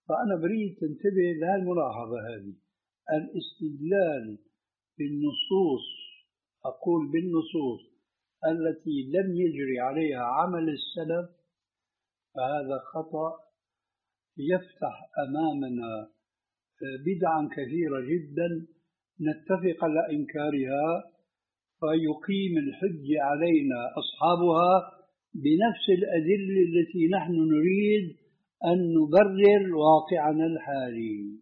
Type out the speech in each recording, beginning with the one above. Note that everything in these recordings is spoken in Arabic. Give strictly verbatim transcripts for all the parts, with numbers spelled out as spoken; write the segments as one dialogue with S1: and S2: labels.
S1: فأنا بريد تنتبه لهالملاحظة هذه. الاستدلال بالنصوص، أقول بالنصوص التي لم يجري عليها عمل السلف، فهذا خطأ يفتح أمامنا بدعا كثيرة جدا نتفق على إنكارها، فيقيم الحج علينا أصحابها بنفس الأدلة التي نحن نريد أن نبرر واقعنا الحالي.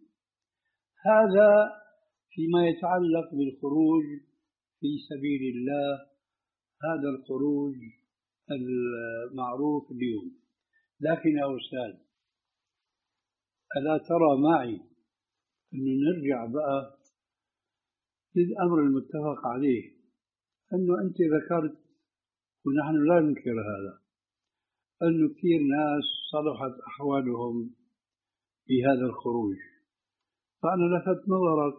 S1: هذا فيما يتعلق بالخروج في سبيل الله، هذا الخروج المعروف اليوم. لكن يا أستاذ، ألا ترى معي أنه نرجع بقى للأمر المتفق عليه، أنه أنت ذكرت ونحن لا ننكر هذا، أنه كثير ناس صلحت أحوالهم في هذا الخروج. فأنا لفت نظرك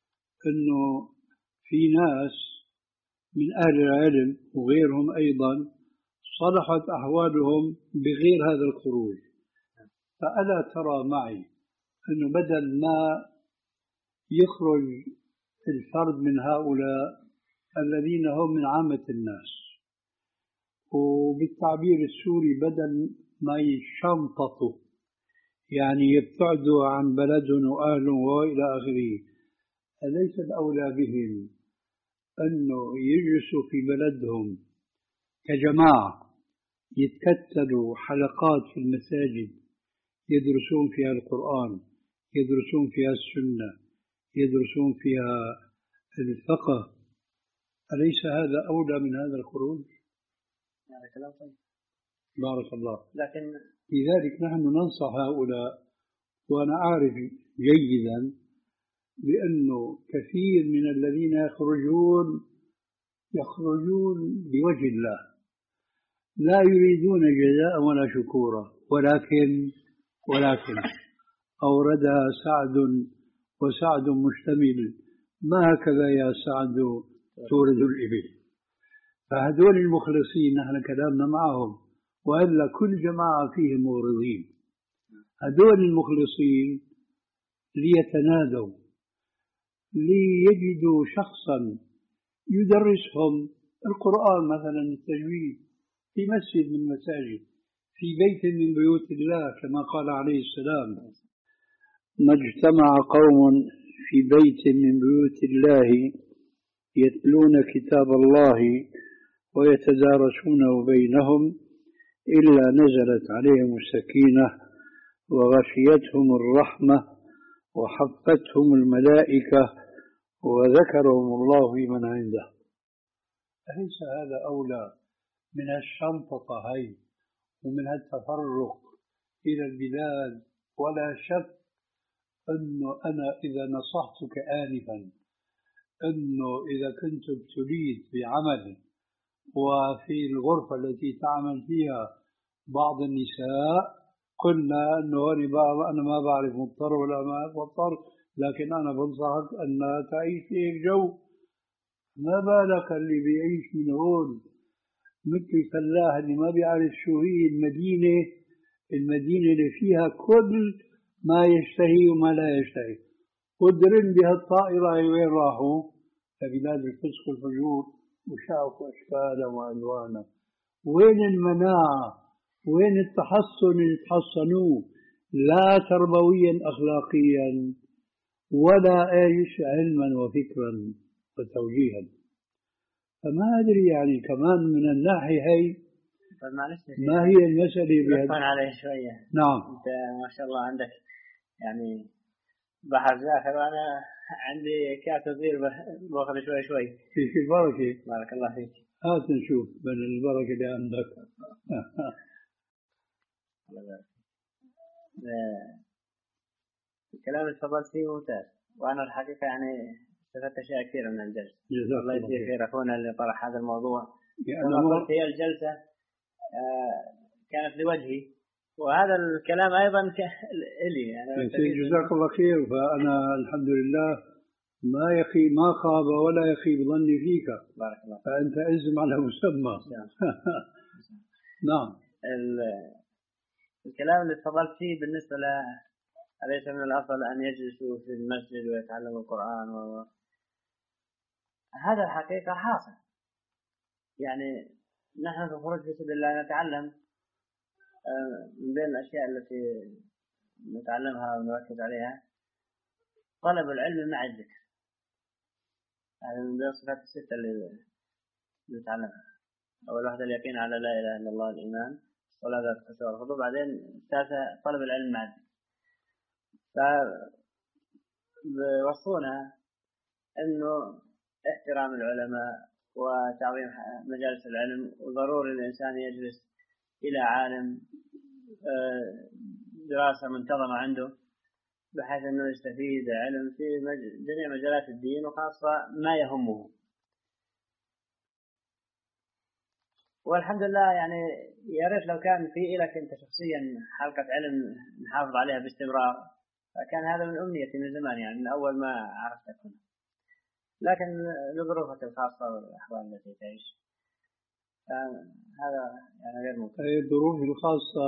S1: أنه في ناس من أهل العلم وغيرهم أيضا صلحت أحوالهم بغير هذا الخروج. فألا ترى معي أنه بدل ما يخرج الفرد من هؤلاء الذين هم من عامة الناس، وبالتعبير السوري بدل ما يشنططوا يعني يبتعدوا عن بلدهم وأهلهم وإلى آخره، أليس الأولى بهم أنه يجلسوا في بلدهم كجماعة، يتكتلوا حلقات في المساجد يدرسون فيها القرآن، يدرسون فيها السنة، يدرسون فيها الفقه؟ أليس هذا أولى من هذا الخروج؟
S2: هذا كلام طيب.
S1: بارك الله.
S2: لكن
S1: لذلك نحن ننصح هؤلاء، وأنا أعرف جيدا بأنه كثير من الذين يخرجون يخرجون بوجه الله، لا يريدون جزاء ولا شكورا، ولكن ولكن أوردها سعد وسعد مشتمل، ما هكذا يا سعد تورد الإبل. فهذول المخلصين نحن كلامنا معهم، وإلا كل جماعة فيهم موردين. هذول المخلصين ليتنادوا، ليجدوا شخصا يدرسهم القرآن مثلا التجويد في مسجد من المساجد، في بيت من بيوت الله، كما قال عليه السلام: ما اجتمع قوم في بيت من بيوت الله يتلون كتاب الله ويتدارسونه بينهم إلا نزلت عليهم السكينة وغشيتهم الرحمة وحفتهم الملائكة وذكرهم الله في من عنده. أليس هذا أولى من الشنطة هاي ومن التفرق إلى البلاد؟ ولا شك أنه أنا إذا نصحتك آنفا أنه إذا كنت ابتليت بعمل وفي الغرفة التي تعمل فيها بعض النساء قلنا أنه أنا ما بعرف مضطر ولا ما مضطر، لكن أنا بنصحك أن تعيش في الجو. ما بالك اللي بيعيش من هون مثل الفلاح اللي ما بيعرف شو هي المدينة، المدينة اللي فيها كل ما يشتهي وما لا يشتهي. قدرن بهالطائرة وين راحوا؟ لبلاد الفسق والفجور، وشافوا أشكالا وألوانا. وين المناعة؟ وين التحصن اللي تحصنوه؟ لا تربويا أخلاقيا ولا ايش علما وفكرا وتوجيها. فما أدري يعني كمان من الناحية هي ما هي المسألة
S2: بهذا عليه شوية.
S1: نعم.
S2: أنت ما شاء الله عندك يعني بحر زاخر، وأنا عندي كاس صغير باخذ شوي شوي.
S1: فيك البركة.
S2: بارك الله فيك.
S1: هات نشوف من البركة اللي عندك.
S2: الكلام اللي تفضلت فيه ممتاز، وأنا الحقيقة يعني استفدت أشياء كثيرة من الجلسة. الله يجزيك خير أخونا اللي طرح هذا الموضوع. كما قلت هي الجلسة كانت لوجهي، وهذا الكلام أيضا لي يعني.
S1: جزاك الله خير. فأنا الحمد لله ما يخيب ما خاب ولا يخيب ظني فيك.
S2: بارك الله.
S1: فأنت اسم على مسمى. نعم.
S2: الكلام اللي تفضلت فيه بالنسبة أليس من الأفضل أن يجلسوا في المسجد ويتعلموا القرآن و... هذا الحقيقة حاصل. يعني نحن في خروج في سبيل الله نتعلم من بين الأشياء التي نتعلمها ونركز عليها طلب العلم مع الذكر. هذا من بين الصفات الستة اللي نتعلمها. أول واحدة اليقين على لا إله إلا الله، الإيمان، الصلاة ذات الخشوع والخضوع، بعدين الثالثة طلب العلم مع الذكر. فوصونا إنه احترام العلماء وتعظيم مجالس العلم، وضروري الإنسان يجلس إلى عالم دراسة منتظمة عنده بحيث أنه يستفيد علم في جميع مجالات الدين وخاصة ما يهمه. والحمد لله يعني يا ريت لو كان في لك أنت شخصيا حلقة علم نحافظ عليها باستمرار، فكان هذا من أمنيتي من زمان، يعني من أول ما عرفتك هنا، لكن لظروفك الخاصة والأحوال التي تعيش هذا يعني غير ممكن.
S1: ظروفي الخاصة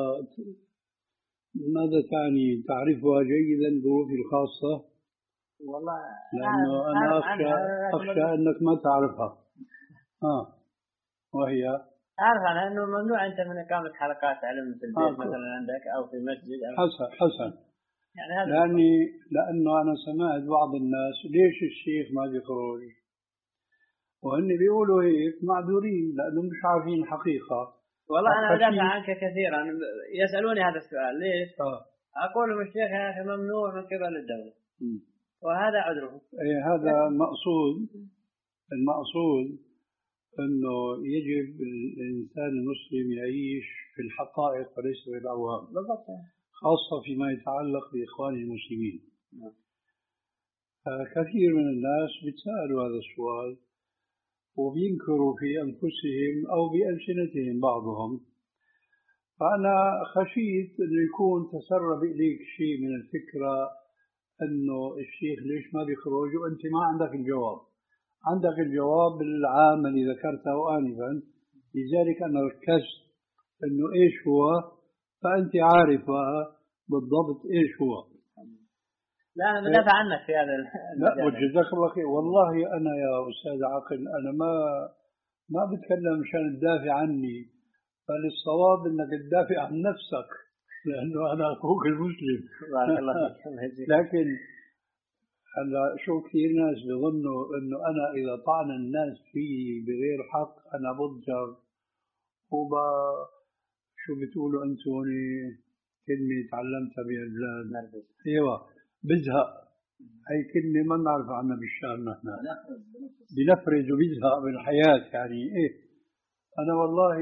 S1: ماذا تعني؟ تعرفها جيدا ظروفي الخاصة؟
S2: والله
S1: لأنه أنا أخشى أخشى أنك ما تعرفها. آه وهي
S2: أعرف أنا أنه ممنوع أنت من إقامة حلقات علم في البيت آه مثلا عندك أو في مسجد أو
S1: حسن حسن
S2: يعني هذا
S1: لأني لأنه أنا سمعت بعض الناس ليش الشيخ ما بيخرج، وهن بيقولوا هيك معذورين لأنهم مش عارفين الحقيقة.
S2: والله أنا أدافع عنك كثيرا، يسألوني هذا السؤال ليش؟
S1: آه.
S2: أقول لهم الشيخ يا أخي ممنوع من قبل الدولة م. وهذا عذره.
S1: إيه هذا مقصود. المقصود أنه يجب الإنسان المسلم يعيش في الحقائق وليس في الأوهام، خاصة فيما يتعلق بإخوان المسلمين. م. كثير من الناس بيتسألوا هذا السؤال وبينكروا في أنفسهم أو بألسنتهم بعضهم. فأنا خشيت أنه يكون تسرب إليك شيء من الفكرة أنه الشيخ ليش ما بيخرج وأنت ما عندك الجواب. عندك الجواب العام اللي ذكرته آنفا، لذلك أنا ركزت أنه إيش هو، فأنت عارفة بالضبط إيش هو.
S2: لا أنا بدافع عنك في هذا.
S1: لا وجزاك الله خير. والله أنا يا أستاذ عقل أنا ما ما بتكلم مشان تدافع عني، بل الصواب أنك تدافع عن نفسك لأنه أنا أخوك المسلم. لكن هلا شو كثير ناس بيظنوا أنه أنا إذا طعن الناس فيه بغير حق أنا بضجر وب شو بتقولوا أنتم كلمة تعلمتها بالبلاد. أيوة بزهق. هاي كلمة ما نعرف عنها بالشام نحن. بنفرز وبزهق بالحياة يعني إيه. أنا والله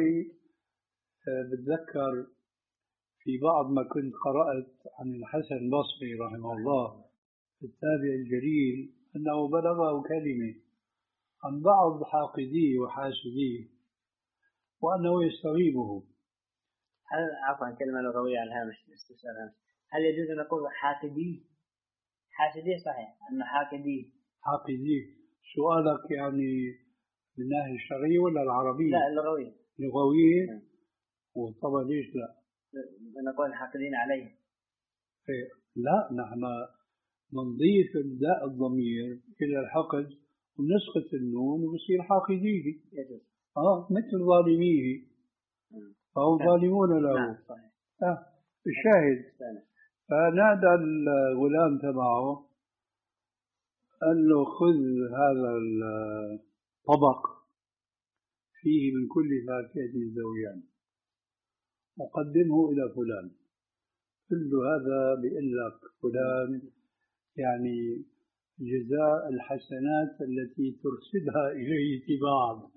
S1: بتذكر في بعض ما كنت قرأت عن الحسن البصري رحمه الله التابع الجليل أنه بلغه كلمة عن بعض حاقديه وحاسديه وأنه يستغيبه.
S2: هل عفوا كلمة لغوية على الهامش استفسار هامش، هل يجوز أن نقول حاقديه؟ حاسديه صحيح أنه حاقديه.
S1: حاقديه سؤالك يعني من الناحية الشرعية ولا العربية؟
S2: لا اللغوية.
S1: لغوية. وطبعا ليش لا؟
S2: نقول حاقدين عليه.
S1: إيه لا نحن نضيف الداء الضمير إلى الحقد ونسقط النون وبصير حاقديه.
S2: يجوز.
S1: آه مثل ظالميه فهم ظالمون له.
S2: نعم صحيح.
S1: آه الشاهد. فنادى الغلام تبعه قال له خذ هذا الطبق فيه من كل فاكهة زوجان وقدمه إلى فلان. كل هذا بيقول لك فلان يعني جزاء الحسنات التي ترسلها إليه تباعا.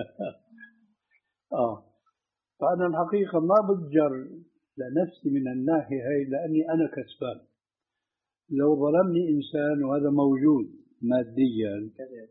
S1: آه فأنا الحقيقة ما بتجر لنفسي من الناحية هاي لأني أنا كسبان. لو ظلمني إنسان وهذا موجود ماديا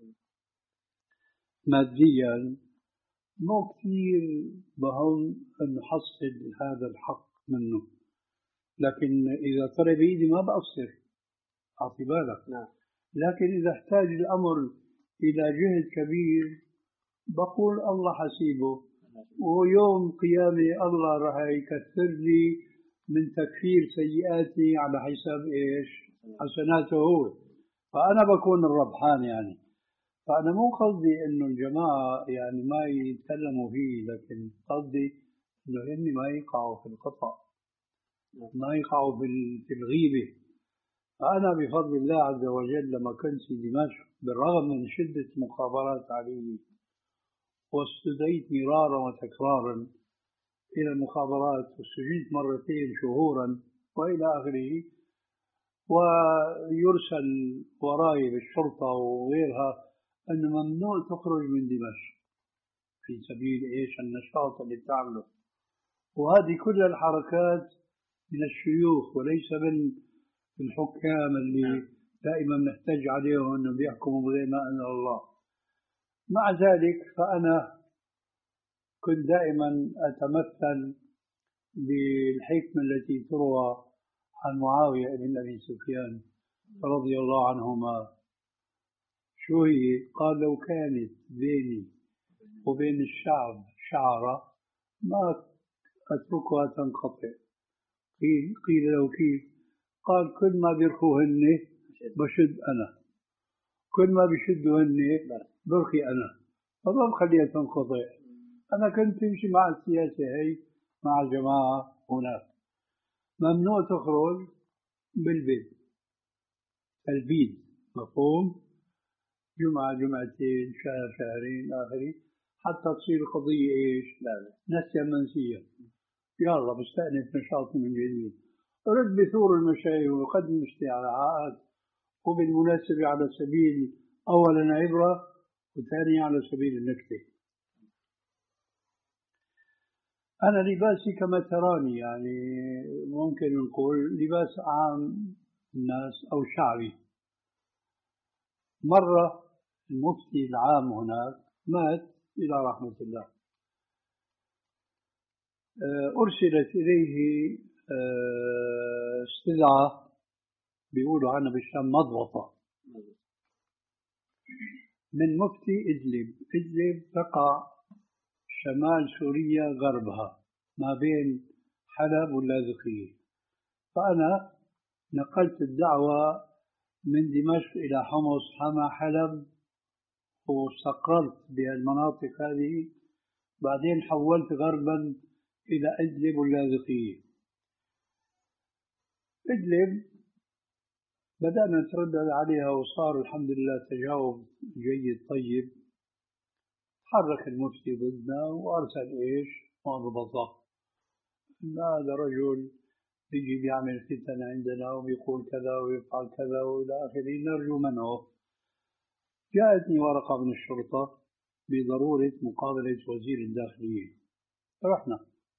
S1: ماديا مو كثير بهم أن نحصل هذا الحق منه، لكن إذا طلب بإيدي ما بقصر أعطي بالك.
S2: نعم.
S1: لكن إذا احتاج الأمر إلى جهد كبير بقول الله حسيبه، ويوم قيامي الله راح يكثر لي من تكفير سيئاتي على حساب إيش؟ حسناته هو. فأنا بكون الربحان يعني. فأنا مو قصدي إنه الجماعة يعني ما يتكلموا فيه، لكن قصدي إنه هن ما يقعوا في الخطأ، ما يقعوا في الغيبة. فأنا بفضل الله عز وجل لما كنت في دمشق بالرغم من شدة مخابرات علي، واستدعيت مرارا وتكرارا إلى المخابرات وسجنت مرتين شهورا وإلى آخره، ويرسل وراي بالشرطة وغيرها أنه ممنوع تخرج من دمشق في سبيل إيش؟ النشاط اللي بتعمله. وهذه كل الحركات من الشيوخ وليس من الحكام اللي دائما نحتاج عليهم أنهم بيحكموا بغير ما أنزل الله. مع ذلك فأنا كنت دائما أتمثل بالحكمة التي تروى عن معاوية بن أبي سفيان رضي الله عنهما. شو هي؟ قال: لو كانت بيني وبين الشعب شعرة ما أتركها تنقطع. قيل, قيل له: كيف؟ قال: كل ما بيرخوهن بشد أنا، كل ما بشدوهن برخي أنا، فما بخليها تنقطع. أنا كنت أمشي مع السياسة هي مع الجماعة هناك. ممنوع تخرج بالبيت، البيت مفهوم؟ جمعة جمعتين، شهر شهرين، آخره، حتى تصير القضية إيش؟ نسيا منسيا. يلا بستأنف نشاطي من جديد، رد بثور المشايخ وقدم استعراءات. وبالمناسبة على سبيل أولا عبرة وثانيا على سبيل النكتة، أنا لباسي كما تراني يعني ممكن نقول لباس عام الناس أو شعبي. مرة المفتي العام هناك مات إلى رحمة الله، أرسلت إليه استدعاء بيقولوا عنها بالشام مضبطة من مفتي إدلب. إدلب تقع شمال سوريا غربها ما بين حلب واللاذقية. فأنا نقلت الدعوة من دمشق إلى حمص، حما، حلب، واستقررت بهالمناطق هذه. بعدين حولت غربا إلى إدلب واللاذقية. إدلب بدأنا نتردد عليها وصار الحمد لله تجاوب جيد طيب. تحرك المفتي ضدنا وأرسل إيش؟ مضبطة إن هذا رجل بيجي بيعمل فتن عندنا وبيقول كذا ويفعل كذا وإلى آخره، نرجو منعه. جاءتني ورقة من الشرطة بضرورة مقابلة وزير الداخلية. رحنا،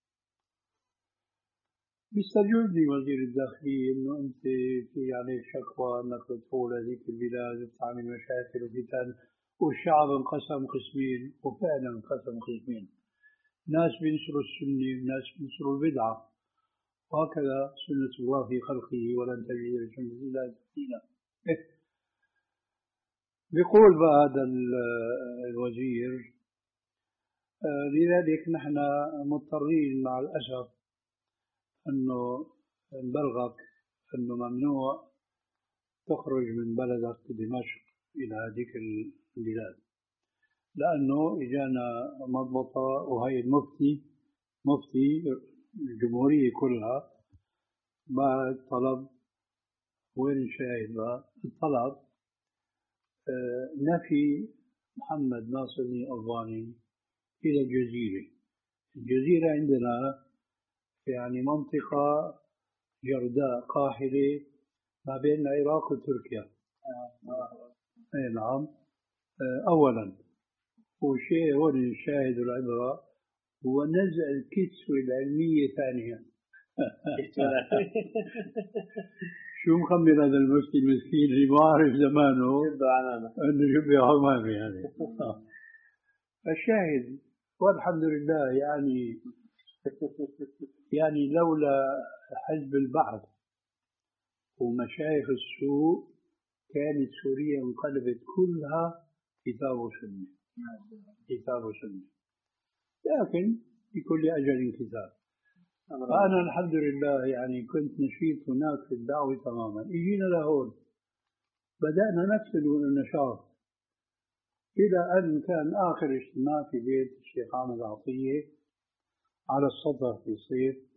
S1: بيستجوبني وزير الداخلية إنه أنت في عليك شكوى أنك تدخل هذيك البلاد وتعمل مشاكل وفتن، والشعب انقسم قسمين. وفعلا انقسم قسمين، ناس بينصروا السنة وناس بينصروا البدعة، وهكذا سنة الله في خلقه ولن تجد لسنة الله تبديلا. بيقول بقى هذا الوزير: لذلك نحن مضطرين مع الأسف أنه نبلغك أنه ممنوع تخرج من بلدك دمشق إلى هذيك البلاد، لأنه إجانا مضبطة. وهي المفتي مفتي الجمهورية كلها بعد طلب. وين الشاهد بقى؟ الطلب نفي محمد ناصر الألباني إلى الجزيرة. الجزيرة عندنا يعني منطقة جرداء قاحلة ما بين العراق وتركيا. أي نعم. أولا وشيء هو الشاهد العبرة هو نزع الكسوة العلمية ثانيا. شو مخمر هذا المفتي المسكين اللي ما عارف زمانه انه شبه عمامي يعني. الشاهد والحمد لله يعني يعني لولا حزب البعث ومشايخ السوء كانت سوريا انقلبت كلها كتاب وسنة، كتاب وسنة. لكن لكل أجل كتاب. فأنا الحمد لله يعني كنت نشيط هناك في الدعوة تماما. إجينا لهون بدأنا نفس النشاط إلى أن كان آخر اجتماع في بيت الشيخ عامر عطية على السطح في الصيف.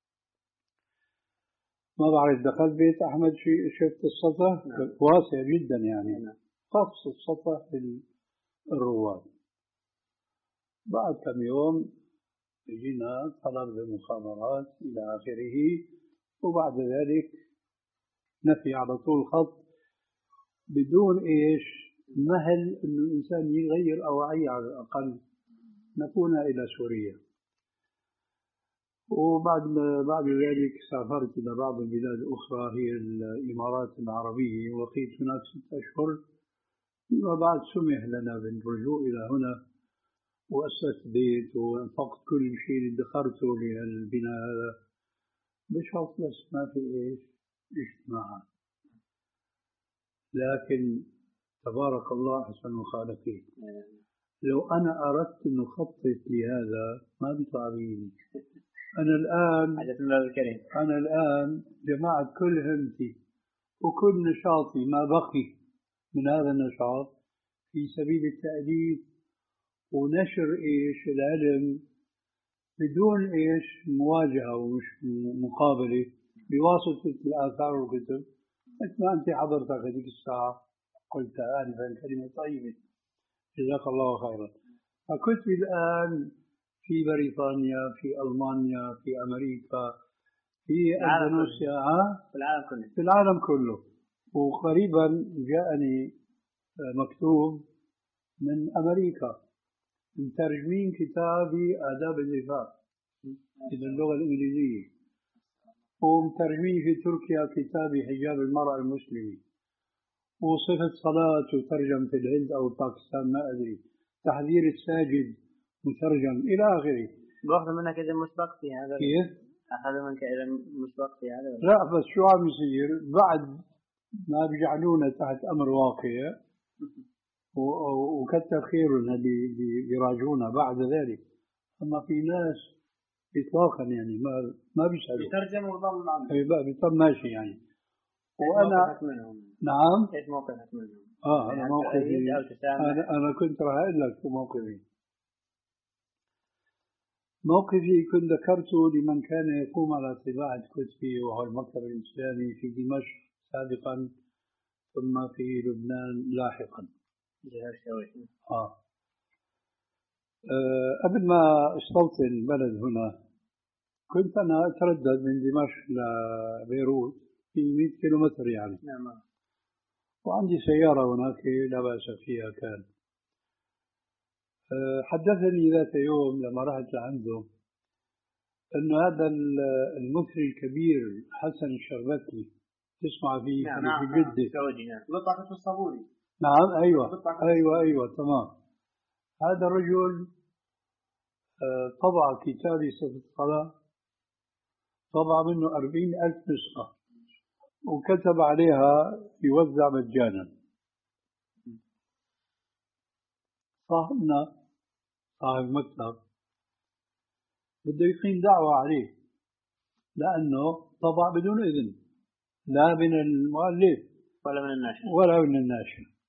S1: ما بعرف دخلت بيت أحمد شفت السطح؟ نعم. واسع جدا يعني. نعم. قص السطح الرواد. بعد كم يوم جينا طلب المخابرات إلى آخره، وبعد ذلك نفي على طول خط بدون إيش مهل إنه الإنسان يغير أوعية على الأقل نكون إلى سوريا. وبعد بعد ذلك سافرت إلى بعض البلاد الأخرى هي الإمارات العربية، وقيت هناك ستة أشهر. فيما بعد سمح لنا بالرجوع إلى هنا، وأسست بيت وانفقت كل شيء اللي ادخرته للبناء هذا بشرط بس ما في إيش اجتماعات. لكن تبارك الله أحسن الخالقين، لو أنا أردت أن أخطط لهذا ما بتعبيني. أنا الآن أنا الآن جمعت كل همتي وكل نشاطي ما بقي من هذا النشاط في سبيل التأليف ونشر إيش العلم بدون إيش مواجهة ومش مقابلة بواسطة الآثار والكتب، مثل ما أنت حضرتك هذيك الساعة قلت آنفا كلمة طيبة جزاك الله خيرا. فكنت الآن في بريطانيا، في ألمانيا، في أمريكا، في إندونيسيا،
S2: في العالم كله
S1: في العالم كله. وقريبا جاءني مكتوب من أمريكا مترجمين كتابي آداب الزفاف إلى اللغة الإنجليزية، ومترجمين في تركيا كتابي حجاب المرأة المسلمة، وصفة صلاة وترجم في الهند أو باكستان ما أدري، تحذير الساجد مترجم إلى آخره.
S2: باخذ منك إذا مسبق في هذا؟
S1: كيف؟
S2: أخذ منك إذا مسبق في هذا؟
S1: لا بس شو عم يصير بعد ما بيجعلونا تحت أمر واقع وكتر خيرنا اللي بيراجعونا بعد ذلك. أما في ناس إطلاقا يعني ما ما بيسألوا
S2: بيترجم وضل معنا
S1: أي بقى بيطلع ماشي يعني. وأنا نعم
S2: إيش موقفك منهم؟
S1: آه أنا موقفي أنا أنا كنت راح أقول لك شو موقفي. موقفي كنت ذكرته لمن كان يقوم على طباعة كتبي وهو المكتب الإسلامي في دمشق سابقا ثم في لبنان لاحقا. آه. أه قبل ما استوطن البلد هنا كنت أنا أتردد من دمشق لبيروت في مئة كيلومتر يعني.
S2: نعم.
S1: وعندي سيارة هناك لا بأس فيها كان. أه حدثني ذات يوم لما رحت لعنده أن هذا المثري الكبير حسن الشربتي تسمع فيه
S2: نعم.
S1: في
S2: نعم.
S1: جدة.
S2: نعم. لطفة الصابوني.
S1: نعم أيوة أيوة أيوة تمام. هذا الرجل طبع كتابي صفة الصلاة، طبع منه أربعين ألف نسخة وكتب عليها يوزع مجانا. صاحبنا صاحب المكتب بده يقيم دعوة عليه لأنه طبع بدون إذن لا من المؤلف
S2: ولا من الناشر
S1: ولا من الناشر،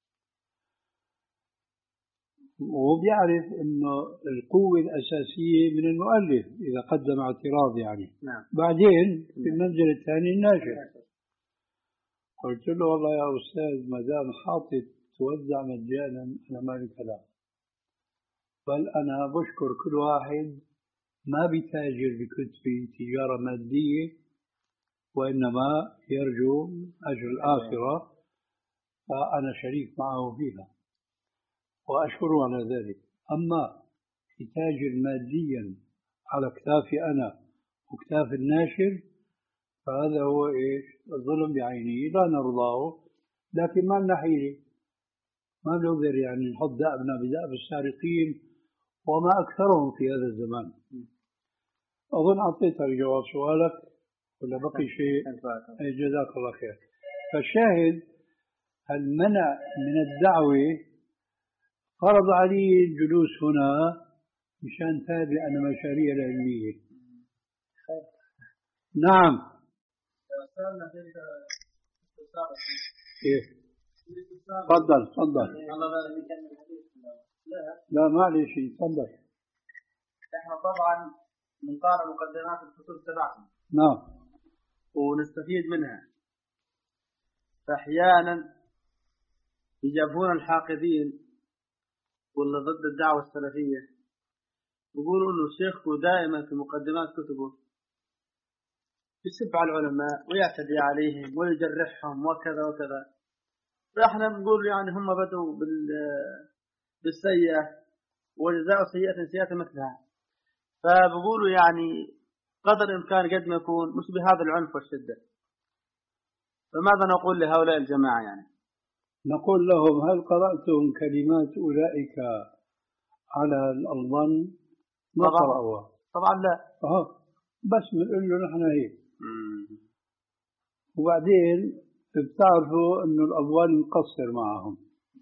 S1: وبيعرف انه القوة الأساسية من المؤلف إذا قدم اعتراض يعني.
S2: نعم.
S1: بعدين في المنزل الثاني الناشر. قلت له والله يا أستاذ ما دام حاطط توزع مجانا أنا ما لي كلام، بل أنا بشكر كل واحد ما بيتاجر بكتبي تجارة مادية وإنما يرجو أجر الآخرة، فأنا شريك معه فيها وأشكره على ذلك. أما يتاجر ماديا على اكتافي أنا وكتاف الناشر فهذا هو إيش الظلم بعينه لا نرضاه، لكن ما لنا حيلة، ما نقدر يعني نحط دأبنا بدأب السارقين وما أكثرهم في هذا الزمان. أظن أعطيتك جواب سؤالك ولا بقي شيء؟ جزاك الله خير. فالشاهد المنع من الدعوة فرض علي الجلوس هنا مشان تابع أنا مشاريع العلمية. نعم. كيف؟ تفضل تفضل. لا معلش تفضل.
S2: احنا طبعا نقرأ مقدمات الكتب تبعهم.
S1: نعم.
S2: ونستفيد منها. فأحيانا يجابون الحاقدين واللي ضد الدعوة السلفية يقولوا إنه شيخكم دائما في مقدمات كتبه يسب على العلماء ويعتدي عليهم ويجرحهم وكذا وكذا. فإحنا بنقول يعني هم بدوا بالسيئة وجزاء سيئة سيئة مثلها. فبقولوا يعني قدر الإمكان قد ما يكون مش بهذا العنف والشدة. فماذا نقول لهؤلاء الجماعة يعني؟
S1: نقول لهم هل قرأتم كلمات أولئك على الألبان؟ ما قرأوها
S2: طبعا لا.
S1: أه بس بنقول له نحن هيك. وبعدين بتعرفوا إنه الألبان مقصر معهم.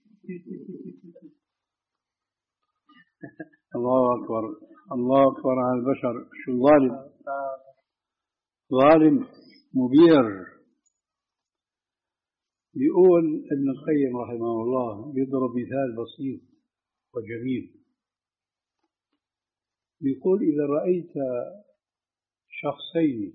S1: الله أكبر الله أكبر على البشر. شو ظالم ظالم مبير. بيقول ابن القيم رحمه الله بيضرب مثال بسيط وجميل. بيقول إذا رأيت شخصين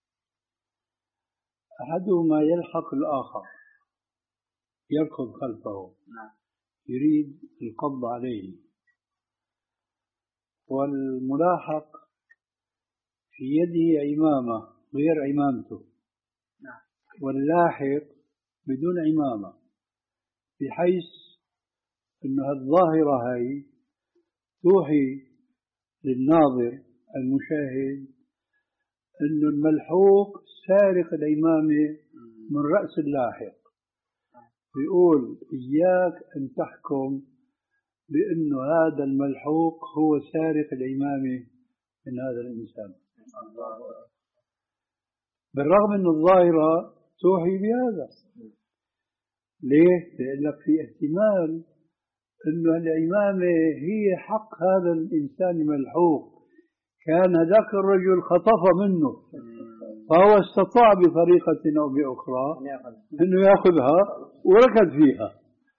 S1: أحدهما يلحق الآخر يركض خلفه يريد القبض عليه، والملاحق في يده عمامة غير عمامته واللاحق بدون عمامة، بحيث أن الظاهرة هاي توحي للناظر المشاهد أن الملحوق سارق العمامة من رأس اللاحق. بيقول إياك أن تحكم بأن هذا الملحوق هو سارق العمامة من هذا الإنسان، بالرغم أن الظاهرة توحي بهذا. ليه؟ لأنك في احتمال أن العمامة هي حق هذا الإنسان الملحوق، كان ذاك الرجل خطف منه فهو استطاع بطريقة أو بأخرى أنه يأخذها وركض فيها.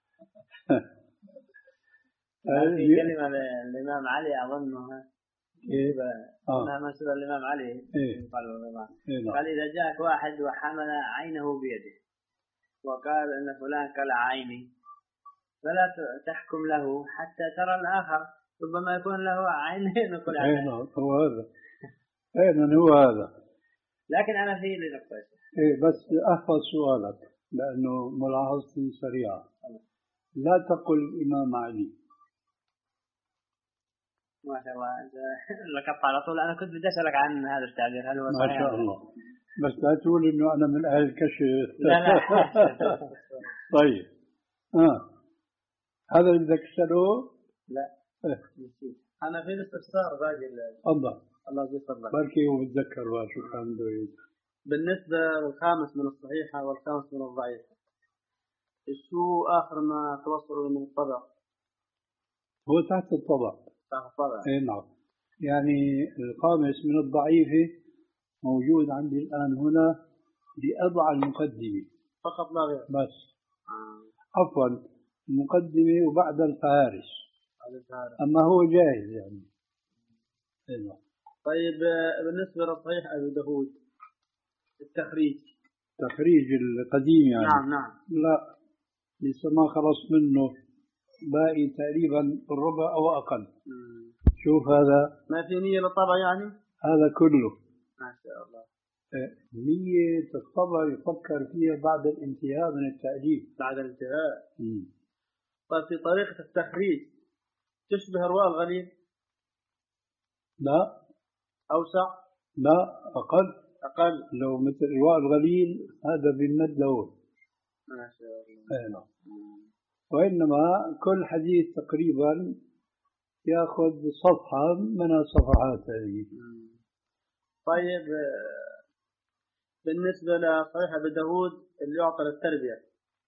S2: في كلمة الإمام علي أظنها إيه؟ أنها مسؤولة الإمام علي إيه؟ قال إيه؟ قال إذا جاءك واحد وحمل عينه بيده وقال أن فلان كلع عيني فلا تحكم له حتى ترى الآخر ربما يكون له عينين وكل عين.
S1: أين هو هذا؟ أين هو هذا؟
S2: لكن أنا في لنقطة
S1: إيه بس أحفظ سؤالك لأنه ملاحظتي سريعة. لا تقل الإمام علي.
S2: ما شاء الله أنت لقطت على طول. أنا كنت بدي أسألك عن هذا التعبير هل هو صحيح؟
S1: ما شاء الله. بس لا تقول إنه أنا من أهل الكشف.
S2: لا لا.
S1: طيب آه هذا اللي بدك تسأله؟
S2: لا
S1: إيه.
S2: أنا في الاستفسار باقي
S1: الله
S2: الله يسلمك.
S1: بركي ومتذكر شو كان بده.
S2: بالنسبة للخامس من الصحيحة والخامس من الضعيفة شو آخر ما توصلوا من الطبع؟
S1: هو تحت الطبع.
S2: تحت الطبع.
S1: إيه نعم. يعني الخامس من الضعيفة موجود عندي الآن هنا لأضع المقدمة
S2: فقط لا غير.
S1: بس
S2: آه.
S1: عفوا المقدمة وبعد الفهارس. أما هو جاهز يعني. إيه.
S2: طيب بالنسبة للصحيح أبي داود التخريج
S1: تخريج القديم يعني.
S2: نعم نعم.
S1: لا لسه ما خلص منه باقي تقريبا الربع أو أقل. مم. شوف هذا
S2: ما في نية للطبع يعني؟
S1: هذا كله
S2: ما شاء الله.
S1: نية الطبع يفكر فيها بعد الانتهاء من التأليف.
S2: بعد الانتهاء. طيب في طريقة التخريج تشبه الرواء الغليل؟
S1: لا.
S2: أوسع؟
S1: لا أقل.
S2: أقل.
S1: لو مثل الرواء الغليل هذا بالمد له.
S2: ما شاء الله.
S1: نعم. وإنما كل حديث تقريبا يأخذ صفحة من الصفحات هذه.
S2: طيب بالنسبة لصحيح أبي داود اللي يعطى للتربية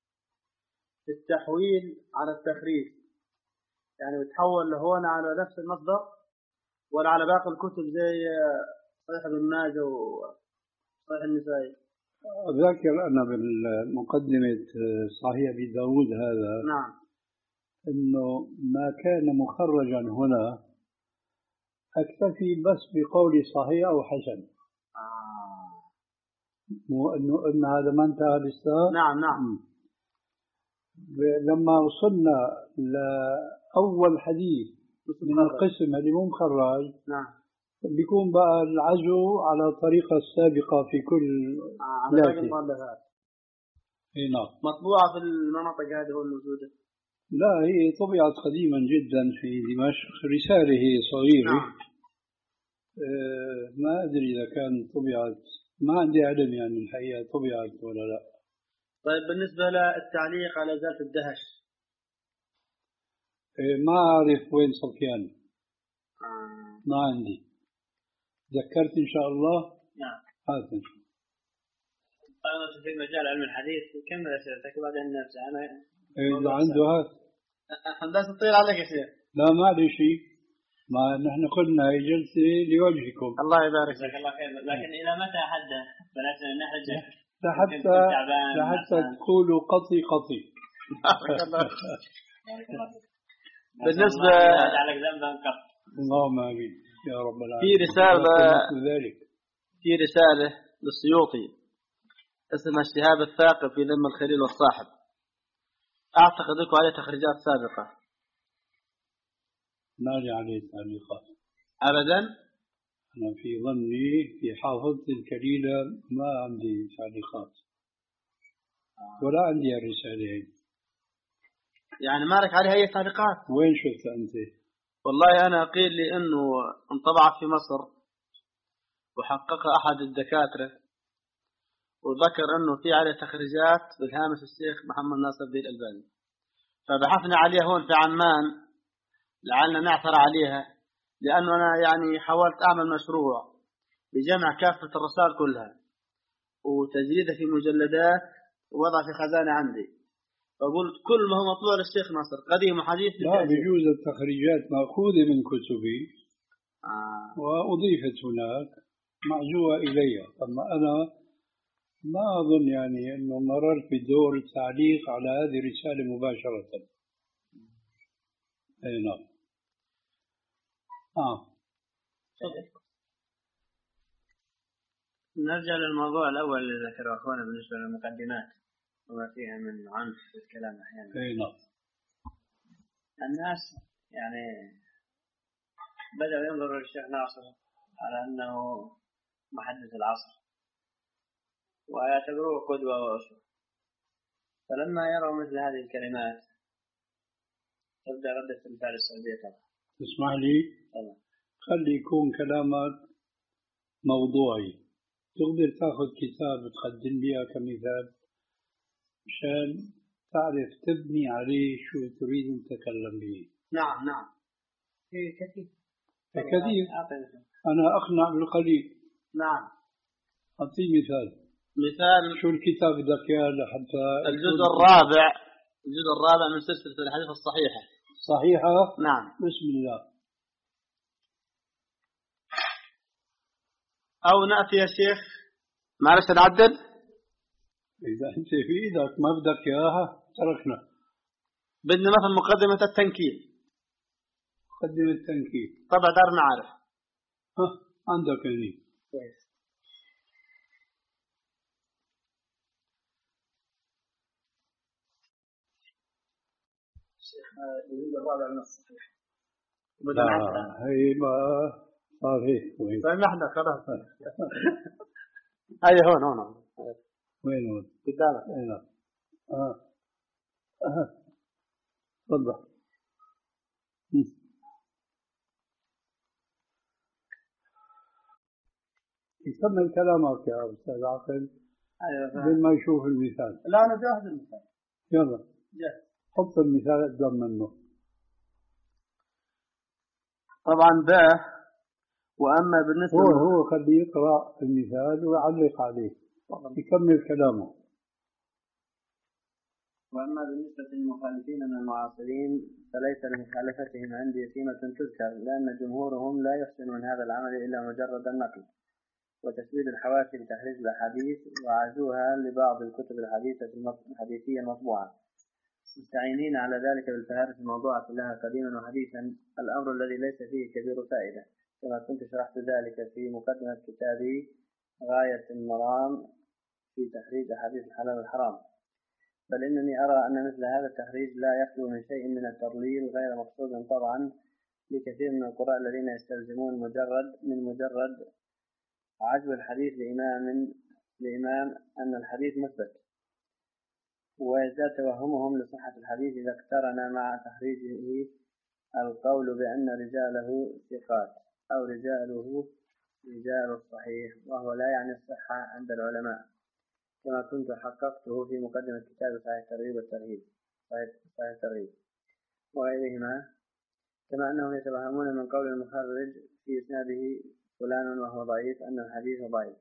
S2: التحويل على التخريج يعني بتحول لهون على نفس المصدر ولا على باقي الكتب زي صحيح ابن ماجه صحيح النسائي.
S1: أذكر أنا بالمقدمة صحيح أبي داود هذا
S2: نعم
S1: أنه ما كان مخرجا هنا أكتفي بس بقول صحيح أو حسن.
S2: آه.
S1: مو أنه أن هذا ما انتهى لسه.
S2: نعم نعم.
S1: لما وصلنا لأول حديث من القسم اللي مو مخرج
S2: نعم
S1: بيكون بقى العزو على الطريقة السابقة في كل
S2: آه على باقي المؤلفات.
S1: اي نعم.
S2: مطبوعة في المناطق هذه هو الموجودة؟
S1: لا، هي طبعت قديما جدا في دمشق، رسالة هي صغيرة.
S2: نعم.
S1: آه ما أدري إذا كان طبعت، ما عندي علم يعني الحقيقة طبعت ولا لا.
S2: طيب بالنسبة للتعليق على زالة الدهش؟
S1: آه ما أعرف وين صفيان.
S2: آه.
S1: ما عندي. ذكرت إن شاء الله.
S2: نعم.
S1: هذا إن شاء الله.
S2: أنا في مجال علم الحديث كمل أسئلتك وبعدين نرجع. أنا
S1: إذا عنده هذا.
S2: بس نطير عليك يا شيخ.
S1: لا ما عليه شيء، ما نحن قلنا هي جلسة لوجهكم.
S2: الله يبارك فيك. الله خير. لكن إلى متى حد بلاش نحرج
S1: لحتى لحتى تقولوا قطي قطي.
S2: بالنسبة على ذنبا قط.
S1: اللهم آمين يا رب العالمين.
S2: في رسالة في رسالة للسيوطي اسمها الشهاب الثاقب في ذم الخليل والصاحب. أعتقد لكم عليه تخريجات سابقة.
S1: ما لي عليه تعليقات
S2: أبدا.
S1: أنا في ظني في حافظتي الكليلة ما عندي تعليقات ولا عندي الرسالة.
S2: يعني ما لك عليها أي تعليقات؟
S1: وين شفت أنت؟
S2: والله أنا قيل لي إنه انطبعت في مصر وحققها أحد الدكاترة وذكر إنه في عليه تخريجات بالهامش الشيخ محمد ناصر الدين الألباني، فبحثنا عليها هون في عمان لعلنا نعثر عليها، لأنه أنا يعني حاولت أعمل مشروع بجمع كافة الرسائل كلها وتجريدها في مجلدات ووضع في خزانة عندي، فقلت كل ما هو مطلوع للشيخ ناصر قديم وحديث.
S1: لا بيجوز التخريجات مأخوذة من كتبي
S2: آه.
S1: وأضيفت هناك معزوة إلي. أما أنا ما أظن يعني أنه مررت بدور التعليق على هذه الرسالة مباشرة. أي نعم. آه.
S2: نرجع للموضوع الأول اللي ذكره أخونا بالنسبة للمقدمات وما فيها من عنف في الكلام أحيانا.
S1: أي نعم.
S2: الناس يعني بدأوا ينظروا للشيخ ناصر على أنه محدث العصر ويعتبروه قدوة وأسوة، فلما يروا مثل هذه الكلمات تبدأ ردة الفعل السلبية طبعا.
S1: تسمح لي؟
S2: طبعا.
S1: خلي يكون كلامك موضوعي، تقدر تاخذ كتاب تقدم بها كمثال مشان تعرف تبني عليه شو تريد أن تتكلم به.
S2: نعم نعم. إيه كثير.
S1: كثير. أنا أقنع بالقليل.
S2: نعم.
S1: أعطي مثال.
S2: مثال
S1: شو الكتاب بدك إياه لحتى
S2: الجزء الرابع الجزء الرابع من سلسلة الحديث الصحيحة.
S1: صحيحة؟
S2: نعم.
S1: بسم الله.
S2: أو نأتي يا شيخ معلش نعدل.
S1: إذا أنت في إيدك ما بدك إياها تركنا.
S2: بدنا مثل مقدمة التنكيل.
S1: مقدمة التنكيل.
S2: طبعا دار معارف.
S1: ها عندك هني.
S2: كويس. الشيخ يريد الرابع من الصحيح.
S1: لا هي ما صار هيك.
S2: طيب نحن خلاص. هاي هون هون هون.
S1: وين هون؟
S2: قدامك.
S1: هنا. آه. آه. تفضل. يكمل كلامك يا أستاذ عاقل.
S2: أيوة.
S1: بدل ما يشوف المثال.
S2: لا أنا جاهز المثال.
S1: يلا.
S2: جاهز.
S1: حط المثال قدام منه.
S2: طبعا باه. وأما بالنسبة
S1: هو هو خليه يقرأ المثال ويعلق عليه. يكمل كلامه.
S2: وأما بالنسبة للمخالفين من المعاصرين فليس لمخالفتهم عندي قيمة تذكر، لأن جمهورهم لا يحسنون هذا العمل إلا مجرد النقل، وتسويد الحواشي لتخريج الأحاديث وعزوها لبعض الكتب الحديثة الحديثية المطبوعة، مستعينين على ذلك بالفهارس الموضوعة لها قديما وحديثا، الأمر الذي ليس فيه كبير فائدة، كما كنت شرحت ذلك في مقدمة كتابي غاية المرام في تخريج أحاديث الحلال والحرام. بل إنني أرى أن مثل هذا التخريج لا يخلو من شيء من التضليل غير مقصود طبعا لكثير من القراء الذين يستلزمون مجرد من مجرد عزو الحديث لإمام لإمام أن الحديث مثبت، ويزداد توهمهم لصحة الحديث إذا اقترن مع تخريجه القول بأن رجاله ثقات أو رجاله رجال الصحيح، وهو لا يعني الصحة عند العلماء، كما كنت حققته في مقدمة كتاب صحيح الترغيب والترهيب صحيح الترغيب وغيرهما. كما أنهم يتوهمون من قول المخرج في إسناده فلان وهو ضعيف أن الحديث ضعيف.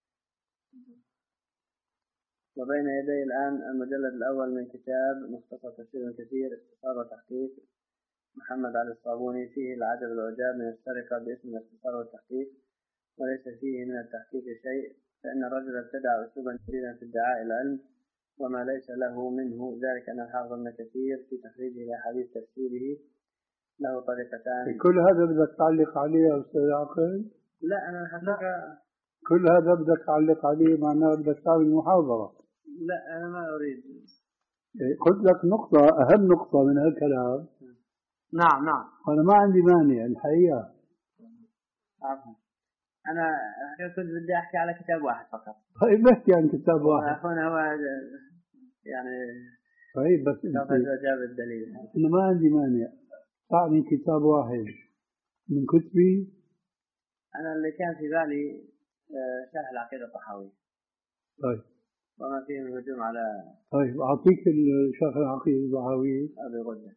S2: وبين يدي الآن المجلد الأول من كتاب مختصر تفسير كثير اختصار وتحقيق محمد علي الصابوني، فيه العجب العجاب من السرقة باسم الاختصار والتحقيق، وليس فيه من التحقيق شيء، فإن الرجل ابتدع أسلوبا جديدا في ادعاء العلم وما ليس له منه، ذلك أن الحافظ ابن كثير في تخريجه لأحاديث تفسيره له طريقتان.
S1: كل هذا بدك تعلق عليه يا أستاذ عقل؟
S2: لا أنا الحقيقة
S1: كل هذا بدك تعلق عليه، معناه بدك تعمل محاضرة.
S2: لا أنا ما أريد.
S1: قلت لك نقطة، أهم نقطة من هالكلام.
S2: نعم نعم.
S1: أنا ما عندي مانع الحقيقة.
S2: عفوا. أنا كنت بدي أحكي على كتاب واحد فقط.
S1: طيب بحكي عن كتاب واحد.
S2: أخونا هو يعني.
S1: طيب بس
S2: أنت. جاب الدليل.
S1: أنا ما عندي مانع. أعني كتاب واحد من كتبي.
S2: أنا اللي كان في بالي شرح العقيدة الطحاوية.
S1: طيب.
S2: وما فيه من هجوم على.
S1: طيب أعطيك شرح العقيدة الطحاوية.
S2: أبي غدة.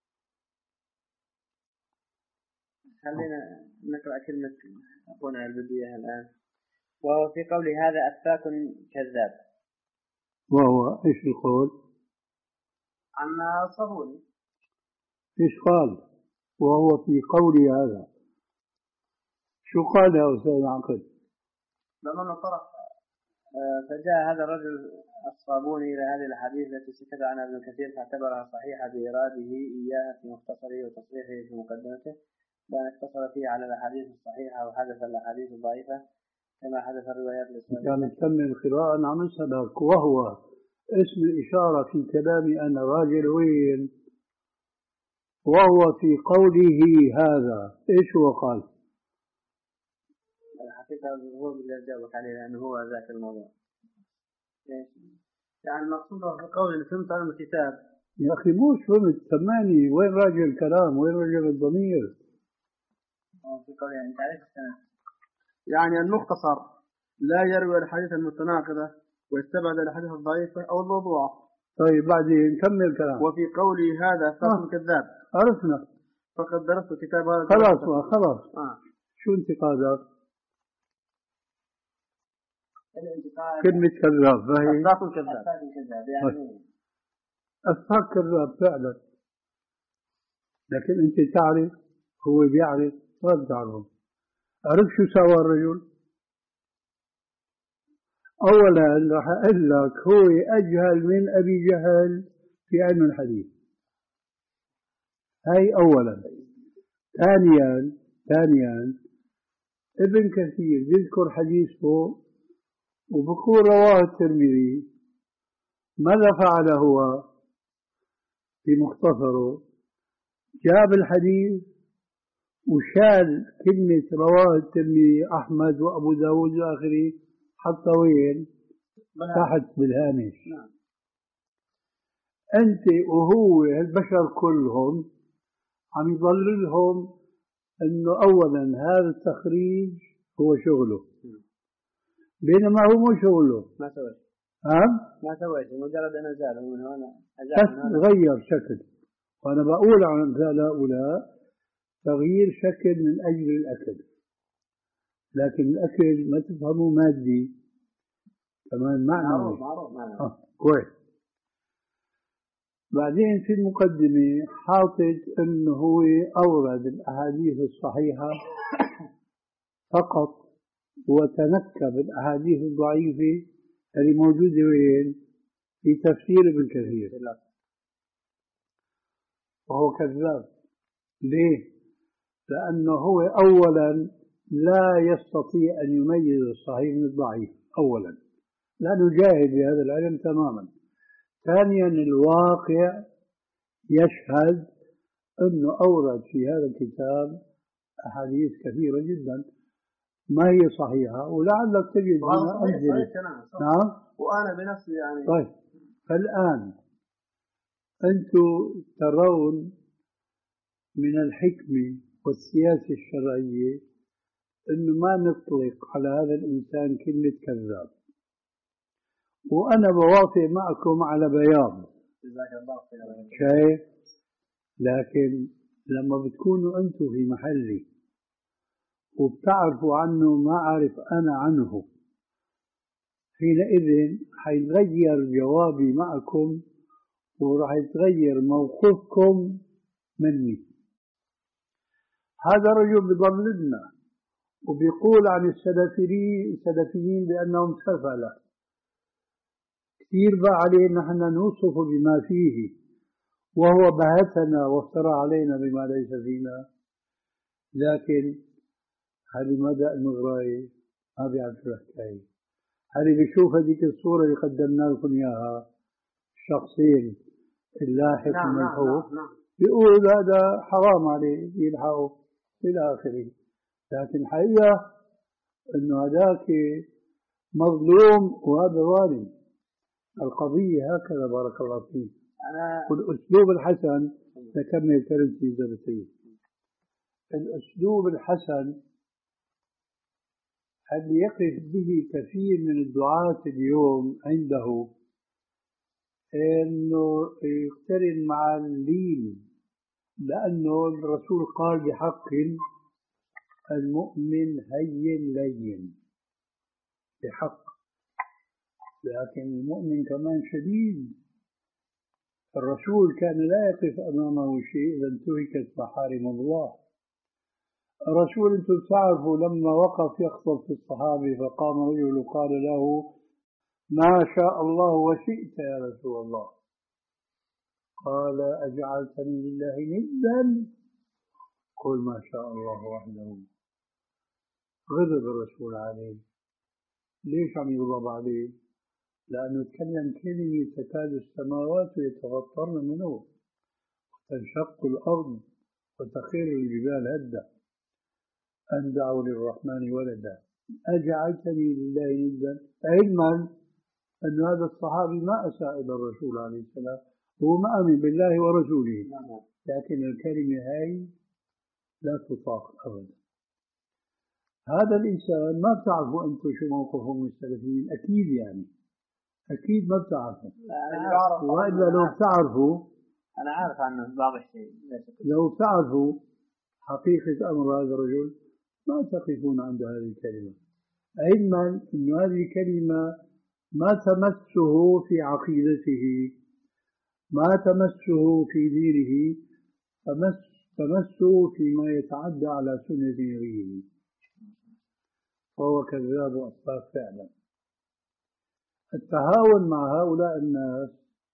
S2: خلينا نقرأ كلمة أخونا البدية الآن. وهو في قول هذا أفاك كذاب.
S1: وهو إيش القول؟
S2: عن صابوني.
S1: إيش قال؟ وهو في قول هذا. شو قال يا أستاذ عقل؟
S2: لما طرح فجاء هذا الرجل الصابوني إلى هذه الحديث التي سكت عنها ابن كثير فاعتبرها صحيحة بإراده إياها في مختصره وتصريحه في مقدمته، لأن اقتصر فيه على الأحاديث الصحيحة وحدث الأحاديث الضعيفة كما حدث الروايات الإسلامية.
S1: كان نكمل القراءة نعم سبق. وهو اسم الإشارة في كلامي أنا راجل وين؟ وهو في قوله هذا إيش هو قال؟
S2: الحقيقة هو اللي أجابك عليه لأنه هو ذاك الموضوع. يعني المقصود في قول اللي فهمت عن الكتاب.
S1: يا أخي مو فهمت سمعني وين راجع الكلام وين راجع الضمير؟
S2: في قول يعني تعرف السنة.
S3: يعني المختصر لا يروي الحديث المتناقضة ويستبعد الحديث الضعيفة أو الموضوع.
S1: طيب بعدين كمل كلام.
S3: وفي قولي هذا فاس
S1: آه.
S3: كذاب.
S1: عرفنا.
S3: فقد درست كتاب هذا.
S1: خلاص خلاص.
S3: آه.
S1: شو انتقادك؟ كلمة كذاب فهي
S2: أفاك كذاب. أفاك كذاب يعني.
S1: أفاك كذاب فعلا. لكن أنت تعرف هو بيعرف ما بتعرف. عرف شو سوى الرجل؟ أولا راح أقول لك هو أجهل من أبي جهل في علم الحديث. هاي أولا. ثانيا ثانيا ابن كثير يذكر حديث فوق وبقول رواه الترمذي. ماذا فعل هو في مختصره؟ جاب الحديث وشال كلمة رواه الترمذي أحمد وأبو داود وآخره حتى وين؟ تحت بالهامش.
S2: نعم.
S1: أنت وهو البشر كلهم عم يضللهم أنه أولا هذا التخريج هو شغله، بينما هو مو شغله.
S2: ما سويت.
S1: ها؟
S2: ما سويت مجرد أن أزاله من هنا.
S1: بس غير شكل. وأنا بقول عن أمثال هؤلاء تغيير شكل من أجل الأكل، لكن الأكل ما تفهمه مادي كمان معنوي.
S2: معروف معروف معنوي.
S1: آه كويس. بعدين في المقدمة حاطط أنه هو أورد الأحاديث الصحيحة فقط وتنكب الأحاديث الضعيفة اللي موجودة وين؟ في تفسير ابن كثير، وهو كذاب. ليه؟ لأنه هو أولا لا يستطيع أن يميز الصحيح من الضعيف أولا، لأنه جاهل بهذا العلم تماما. ثانيا الواقع يشهد أنه أورد في هذا الكتاب أحاديث كثيرة جدا ما هي صحيحة، ولعلك تجد هنا أمثلة. نعم،
S3: وأنا بنفسي يعني.
S1: طيب، فالآن أنتم ترون من الحكمة والسياسة الشرعية أنه ما نطلق على هذا الإنسان كلمة كذاب، وأنا بوافق معكم على بياض شايف. لكن لما بتكونوا أنتم في محلي وبتعرفوا عنه ما أعرف أنا عنه، حينئذ حيتغير جوابي معكم وراح يتغير موقفكم مني. هذا رجل بضللنا وبيقول عن السلفيين السلفيين بأنهم سفلة. كثير بقى عليه نحن نوصف بما فيه، وهو بهتنا وافترى علينا بما ليس فينا. لكن هذه مدى المغراية ما بيعرف الحكاية. هذه بيشوف هذيك الصورة اللي قدمنا لكم إياها، الشخصين اللاحق
S3: نعم
S1: والملحوق،
S3: نعم نعم.
S1: بيقول هذا حرام عليه يلحقه إلى آخره. لكن حقيقة أنه هذاك مظلوم وهذا ظالم. القضية هكذا. بارك الله فيك. والأسلوب الحسن، نكمل كلمتي إذا بسيط. الأسلوب الحسن اللي يقف به كثير من الدعاة اليوم عنده إنه يقترن مع اللين، لأنه الرسول قال بحق المؤمن هين لين بحق، لكن المؤمن كمان شديد. الرسول كان لا يقف أمامه شيء إذا انتهكت محارم الله. الرسول أنتم تعرفوا لما وقف يخطب في الصحابة فقام رجل وقال له ما شاء الله وشئت يا رسول الله، قال أجعلتني لله ندا؟ قل ما شاء الله وحده. غضب الرسول عليه. ليش عم يغضب عليه؟ لأنه تكلم كلمة تكاد السماوات يتفطرن منه وتنشق الأرض وتخر الجبال هدا أن دعوا للرحمن ولدا أجعلتني لله ندا، علما أن هذا الصحابي ما أساء إلى الرسول عليه السلام، هو ما آمن بالله ورسوله، لكن الكلمة هاي لا تطاق أبدا. هذا الإنسان ما بتعرفوا أنتم شو موقفه من السلفيين، أكيد يعني أكيد ما بتعرفوا، وإلا لو بتعرفوا
S2: أنا عارف عنه بعض الشيء.
S1: لو بتعرفوا حقيقة أمر هذا الرجل ما تقفون عند هذه الكلمة، علما أن هذه الكلمة ما تمسه في عقيدته، ما تمسه في دينه، تمس تمسه فيما يتعدى على سنة نبيه، فهو كذاب وأصلاف فعلا. التهاون مع هؤلاء الناس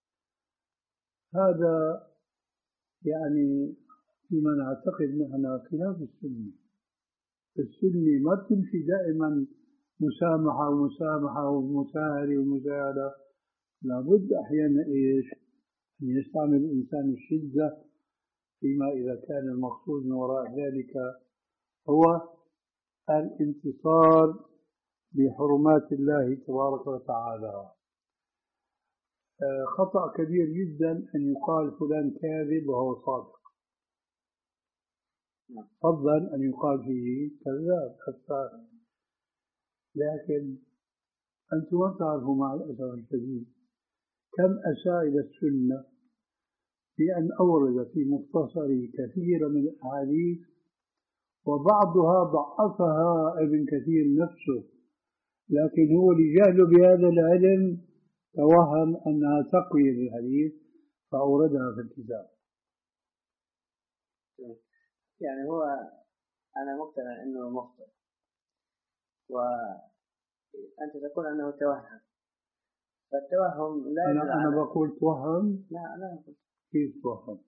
S1: هذا يعني فيما نعتقد نحن خلاف السنة. السنة ما بتمشي دائما مسامحة ومسامحة ومساهلة ومساعدة، لابد أحيانا إيش أن يستعمل الإنسان الشدة فيما إذا كان المقصود من وراء ذلك هو الانتصار لحرمات الله تبارك وتعالى. خطأ كبير جدا أن يقال فلان كاذب وهو صادق، فضلا أن يقال فيه كذاب كذاب. لكن أنتم ما تعرفوا مع الأسف الشديد كم أساء إلى السنة بأن أورد في مختصره كثير من الأحاديث وبعضها ضعفها ابن كثير نفسه، لكن هو لجهله بهذا العلم توهم أنها تقوية للحديث فأوردها في الكتاب.
S2: يعني هو أنا مقتنع أنه مخطئ، وأنت تقول أنه توهم، فالتوهم لا
S1: أنا أنا بقول توهم.
S2: لا لا أقول.
S1: كيف توهم؟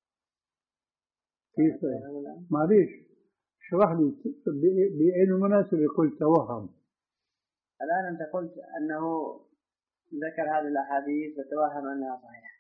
S1: كيف؟ معليش اشرح لي بأي مناسبة قلت توهم؟
S2: الآن أنت قلت أنه ذكر هذه الأحاديث وتوهم أنها صحيحة.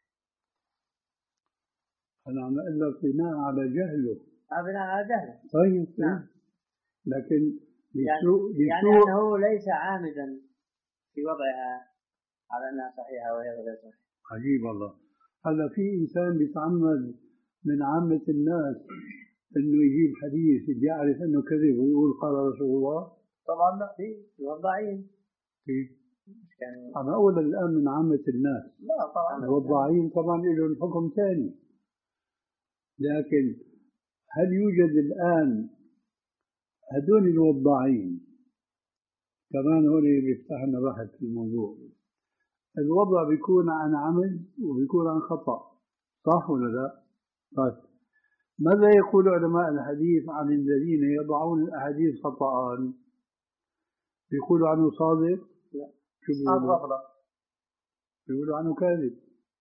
S1: أنا عم أقول لك بناء على جهله.
S2: آه بناء على جهله.
S1: طيب.
S2: نعم.
S1: لكن
S2: لسوء يعني, يعني أنه ليس عامدا في وضعها على أنها صحيحة وهي غير صحيحة.
S1: عجيب والله. هلا في إنسان بيتعمد من عامة الناس إنه يجيب حديث بيعرف إنه كذب ويقول قال رسول الله؟
S2: طبعا لا. في وضاعين.
S1: في. أنا أقول الآن من عامة الناس.
S2: لا طبعا.
S1: الوضاعين طبعا لهم حكم ثاني. لكن هل يوجد الآن هدول الوضاعين كمان هون بيفتح لنا بحث في الموضوع. الوضع بيكون عن عمد وبيكون عن خطأ، صح ولا لا؟ طيب ماذا يقول علماء الحديث عن الذين يضعون الأحاديث خطأ؟ بيقولوا عنه صادق؟
S2: لا.
S1: شو بيقولوا؟ بيقولوا عنه كاذب.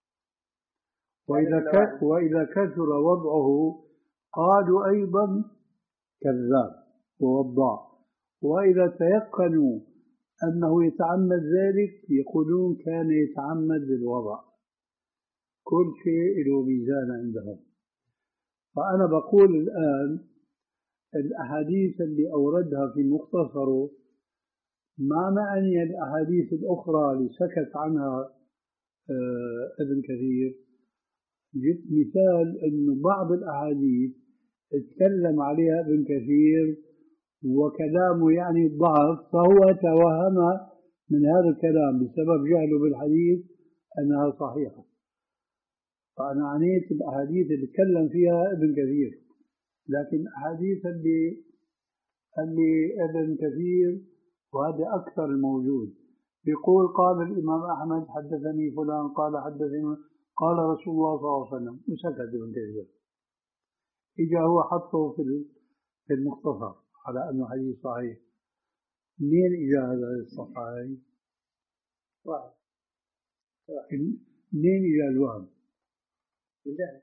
S1: وإذا ك... وإذا كثر وضعه قالوا أيضا كذاب ووضاع. وإذا تيقنوا أنه يتعمد ذلك يقولون كان يتعمد الوضع. كل شيء له ميزان عندهم. فأنا بقول الآن الأحاديث اللي أوردها في مختصره ما معني الأحاديث الأخرى اللي سكت عنها آه ابن كثير. جبت مثال أنه بعض الأحاديث اتكلم عليها ابن كثير وكلامه يعني ضعف، فهو توهم من هذا الكلام بسبب جهله بالحديث أنها صحيحة. فأنا عنيت الأحاديث اللي تكلم فيها ابن كثير، لكن الأحاديث اللي اللي ابن كثير وهذا أكثر الموجود يقول قال الإمام أحمد حدثني فلان قال حدثني قال رسول الله صلى الله عليه وسلم وسكت ابن كثير. إجا هو حطه في المختصر على أنه حديث صحيح. منين إجا هذا الصحيح؟
S2: واحد.
S1: منين إجا الوهم؟
S2: من جهل.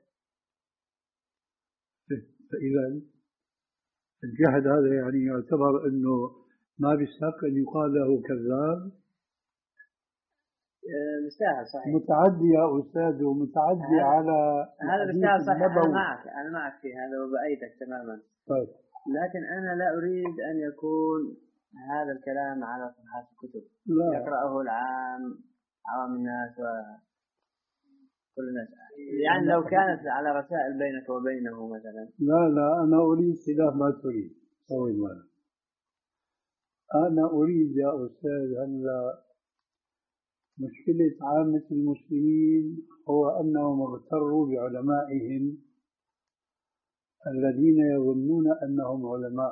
S1: فإذا الجهل هذا يعني يعتبر أنه ما بيستحق أن يقال له كذاب.
S2: مستاهل صحيح.
S1: متعدي يا أستاذ ومتعدي على
S2: هذا مستاهل صحيح. أنا معك أنا معك في هذا وبأيدك تماما.
S1: طيب.
S2: لكن أنا لا أريد أن يكون هذا الكلام على صفحات الكتب
S1: لا.
S2: يقرأه العام عوام الناس وكل الناس. يعني لو كانت على رسائل بينك وبينه مثلا.
S1: لا لا أنا أريد خلاف ما تريد. طويل ماذا أنا أريد يا أستاذ هلا مشكلة عامة المسلمين هو أنهم اغتروا بعلمائهم الذين يظنون أنهم علماء.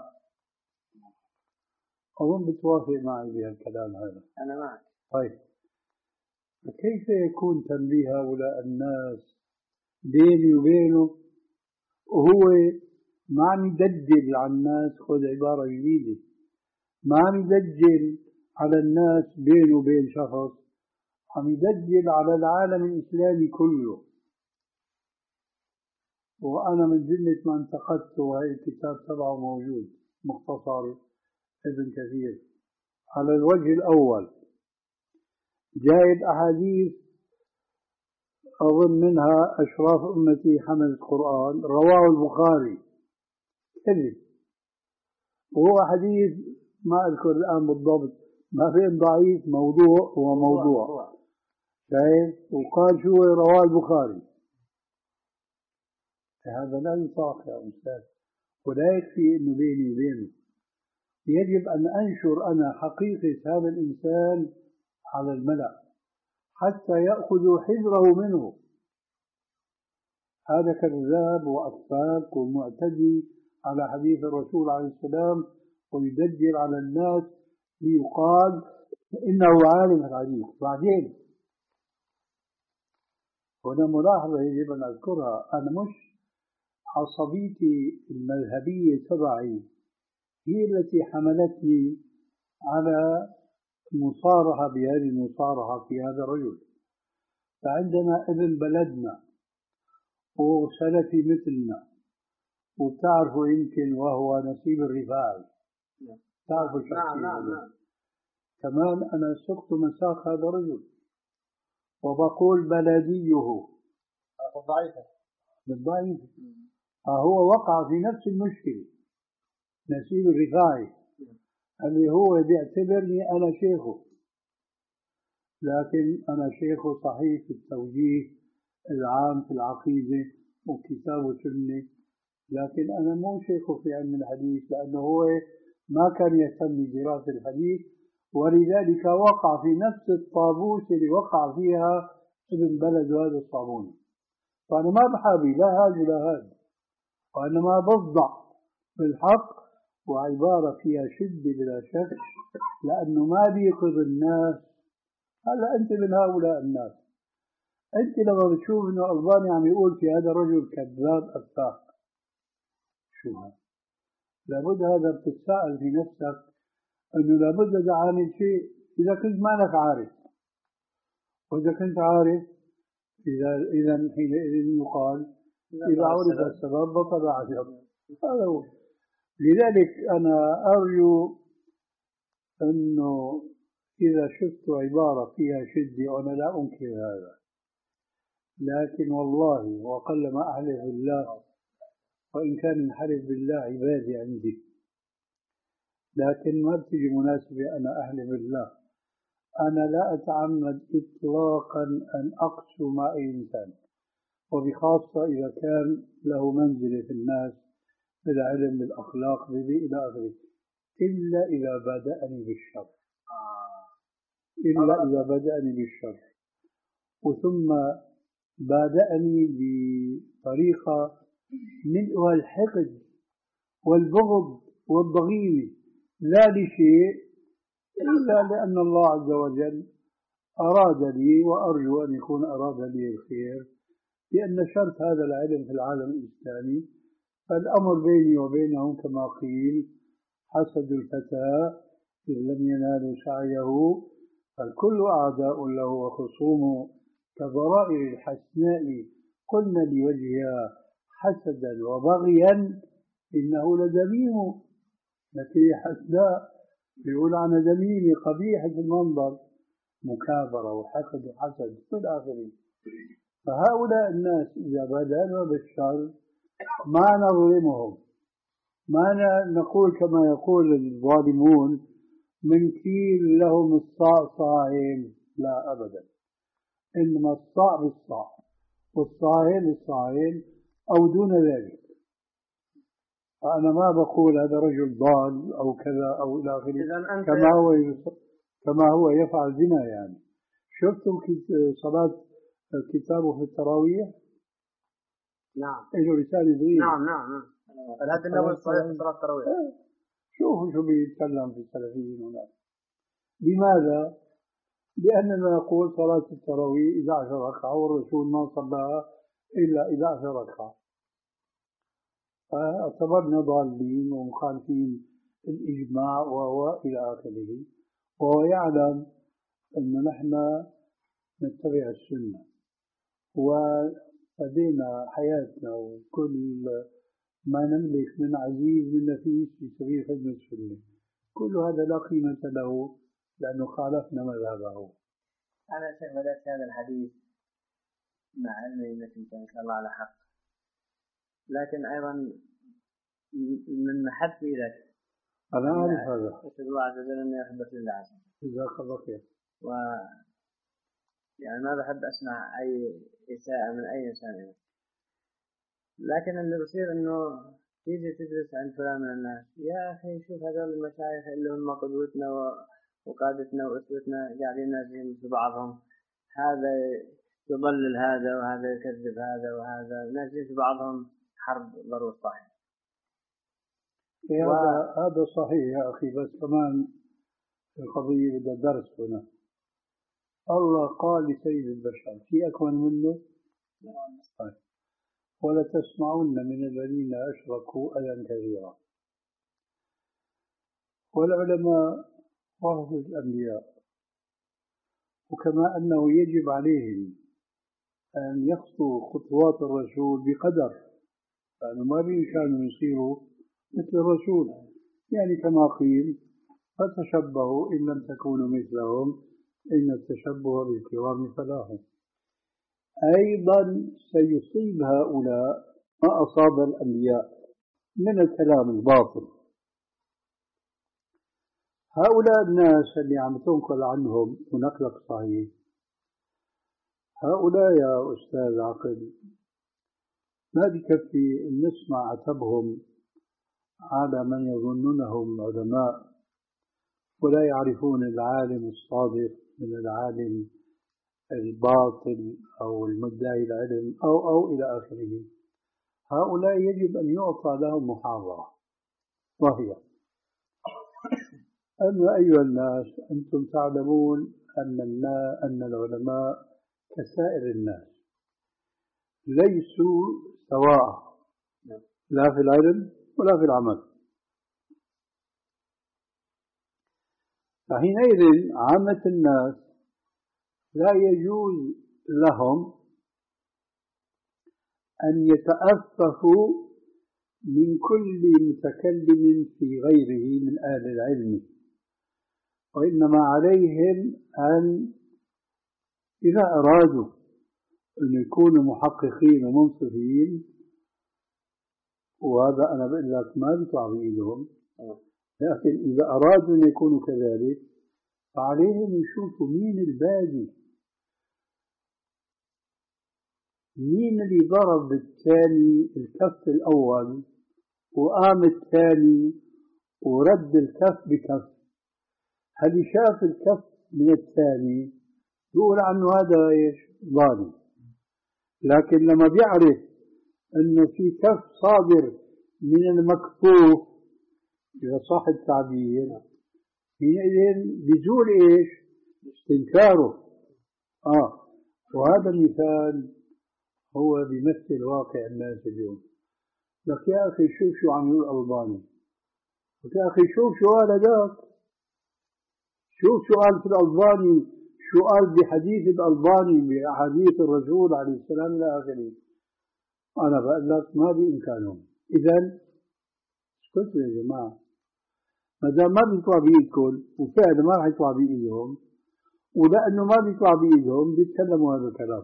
S1: أظن بتوافق معي بهالكلام هذا.
S2: أنا معك.
S1: طيب كيف يكون تنبيه هؤلاء الناس بيني وبينه وهو ما عم يدجل على الناس؟ خذ عبارة جديدة، ما عم يدجل على الناس بينه وبين شخص، عم يدجل على العالم الإسلامي كله. وأنا من جملة ما انتقدته وهي الكتاب تبعه موجود مختصر ابن كثير. على الوجه الأول جايب أحاديث أظن منها أشراف أمتي حمل القرآن رواه البخاري كذب، وهو حديث ما أذكر الآن بالضبط ما بين ضعيف موضوع وموضوع شايف، وقال شو رواه البخاري. هذا لا يطاق يا أستاذ، ولا يكفي أنه بيني وبينه، يجب أن أنشر أنا حقيقة هذا الإنسان على الملأ حتى يأخذوا حذره منه. هذا كذاب وأفاك ومعتدي على حديث الرسول عليه السلام ويدجل على الناس ليقال إنه عالم الحديث. بعدين هنا ملاحظة يجب أن أذكرها، أنا مش عصبيتي المذهبية تبعي هي التي حملتني على مصارحة بهذه المصارحة في هذا الرجل. فعندنا ابن بلدنا وسلفي مثلنا، وبتعرفوا يمكن وهو نسيب الرفاعي، تعرفوا الشخصية. نعم نعم. كمان أنا سقت مساق هذا الرجل وبقول بلديه
S3: ضعيفة
S1: بالضعيف. هو وقع في نفس المشكلة، نسيب الرفاعي اللي هو بيعتبرني أنا شيخه، لكن أنا شيخه صحيح في التوجيه العام في العقيدة وكتاب وسنة، لكن أنا مو شيخه في علم الحديث، لأنه هو ما كان يهتم بدراسة الحديث، ولذلك وقع في نفس الطابوس اللي وقع فيها ابن بلد هذا الصابوني. فأنا ما بحابي لا هذا ولا هذا، وإنما بصدع بالحق، وعبارة فيها شدة بلا شك، لأنه ما بيقظ الناس. هلا أنت من هؤلاء الناس، أنت لما بتشوف إنه ألباني عم يقول في هذا الرجل كذاب أفاك، شو هذا؟ لابد هذا بتتساءل في نفسك إنه لابد إذا عامل شيء إذا كنت مانك عارف، وإذا كنت عارف إذا إذا حينئذ يقال إذا عرف السبب بطل عجب. هذا هو. لذلك أنا أرجو أنه إذا شفت عبارة فيها شدة، وأنا لا أنكر هذا، لكن والله وقل ما أحلف بالله، وإن كان الحلف بالله عبادي عندي، لكن ما بتجي مناسبة أنا أحلف بالله. أنا لا أتعمد إطلاقا أن أقسو مع أي إنسان، وبخاصة إذا كان له منزلة في الناس بالعلم بالأخلاق إلى آخره، إلا إذا بادأني بالشر، إلا إذا بدأني بالشر، وثم بادأني بطريقة ملؤها الحقد والبغض والضغينة، لا لشيء إلا لأن الله عز وجل أراد لي، وأرجو أن يكون أراد لي الخير، لأن شرط هذا العلم في العالم الإسلامي فالأمر بيني وبينهم كما قيل حسد الفتى إذ لم ينالوا سعيه، فالكل أعداء له وخصومه كضرائر الحسناء قلنا لوجهها حسدا وبغيا إنه لدميم. لكن حسناء يقول عن دميم قبيحة المنظر، مكابرة وحقد وحسد إلى آخره. فهؤلاء الناس إذا بدأنا بالشر ما نظلمهم، ما نقول كما يقول الظالمون من كيل لهم الصاعين، لا أبدا، إنما الصاع بالصاع والصاعين بالصاعين أو دون ذلك. أنا ما بقول هذا رجل ضال أو كذا أو إلى آخره، كما هو كما هو يفعل بنا. يعني شفتم صلاة كتابه في التراويح؟
S3: نعم.
S1: له رسالة صغيرة.
S3: نعم نعم نعم. الهدي النبوي صحيح في صلاة التراويح.
S1: شوفوا شو بيتكلم في السلفيين هناك. لماذا؟ لأننا نقول صلاة التراويح إحدى عشرة ركعة، والرسول ما صلاها إلا إحدى عشرة ركعة، فاعتبرنا ضالين ومخالفين الإجماع وإلى آخره. وهو يعلم أن نحن نتبع السنة وأدينا حياتنا وكل ما نملك من عزيز من نفيس في سبيل خدمة السنة، كل هذا لا قيمة له لأنه خالفنا مذهبه.
S2: أنا شيخ بدأت هذا الحديث مع علمي أنك أنت إن شاء الله على حق، لكن أيضا من محبتي لك
S1: أنا أعرف هذا،
S2: أسأل الله عز وجل أن يحبك لله عز وجل.
S1: جزاك الله خير.
S2: و يعني ما بحب أسمع أي إساءة من أي إنسان، لكن اللي بصير إنه تيجي تدرس عند فلان من الناس، يا أخي شوف هذول المشايخ اللي هم قدوتنا وقادتنا وأسوتنا قاعدين نازلين في بعضهم، هذا يضلل هذا وهذا يكذب هذا وهذا، نازلين في بعضهم حرب ضروس صحيح.
S1: و... هذا هذا صحيح يا أخي، بس كمان القضية بدها درس هنا. الله قال لسيد البشر في أكمل منه طيب. ولا تسمعون من الذين أشركوا أذى كثيرا، والعلماء ورثة الأنبياء، وكما أنه يجب عليهم أن يخطوا خطوات الرسول بقدر، لأنه ما بإمكانهم يصيروا مثل الرسول. يعني كما قيل: فتشبهوا إن لم تكونوا مثلهم إن التشبه بالكرام فلاح. أيضا سيصيب هؤلاء ما أصاب الأنبياء من الكلام الباطل. هؤلاء الناس اللي عم تنقل عنهم ونقلك صحيح، هؤلاء يا أستاذ عقل ما بكفي أن نسمع عتبهم على من يظنونهم علماء ولا يعرفون العالم الصادق من العالم الباطل أو المدعي العلم أو أو إلى آخره. هؤلاء يجب أن يعطى لهم محاضرة، وهي: أما أيها الناس، أنتم تعلمون أن أن العلماء كسائر الناس ليسوا سواء، لا في العلم ولا في العمل. فحينئذ عامة الناس لا يجوز لهم أن يتأففوا من كل متكلم في غيره من أهل العلم، وإنما عليهم أن إذا أرادوا أن يكونوا محققين ومنصفين، وهذا أنا بقول لك ما بيطلع بإيدهم، لكن إذا أرادوا أن يكونوا كذلك فعليهم يشوفوا مين الباقي، مين اللي ضرب الثاني الكف الأول وقام الثاني ورد الكف بكف. هل شاف الكف من الثاني يقول عنه هذا ايش؟ ظالم. لكن لما بيعرف انه في كف صادر من المكفوف، اذا صح التعبير، حينئذ بيزول ايش؟ استنكاره. اه وهذا المثال هو بيمثل واقع الناس اليوم. لك يا اخي شوف شو عم يقول الباني، يا اخي شوف شو قال هذاك، شوف شو قال في الألباني، شو قال بحديث الألباني بأحاديث الرسول عليه السلام إلى آخره. أنا بقول لك ما بإمكانهم. إذن اسكتوا يا جماعة، ما دام ما بيطلع بإيدكم وفعلا ما راح يطلع بإيدهم، ولأنه ما بيطلع بإيدهم بيتكلموا هذا الكلام.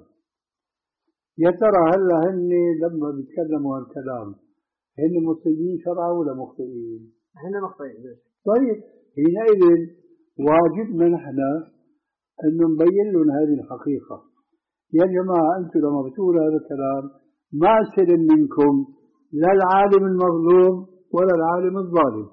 S1: يا ترى هلا هن لما بيتكلموا هذا الكلام هن مصيبين شرعا ولا مخطئين؟
S2: هن مخطئين.
S1: طيب حينئذ واجبنا نحن أن نبين لهم هذه الحقيقة. يا جماعة أنتم لما بتقولوا هذا الكلام ما سلم منكم لا العالم المظلوم ولا العالم الظالم،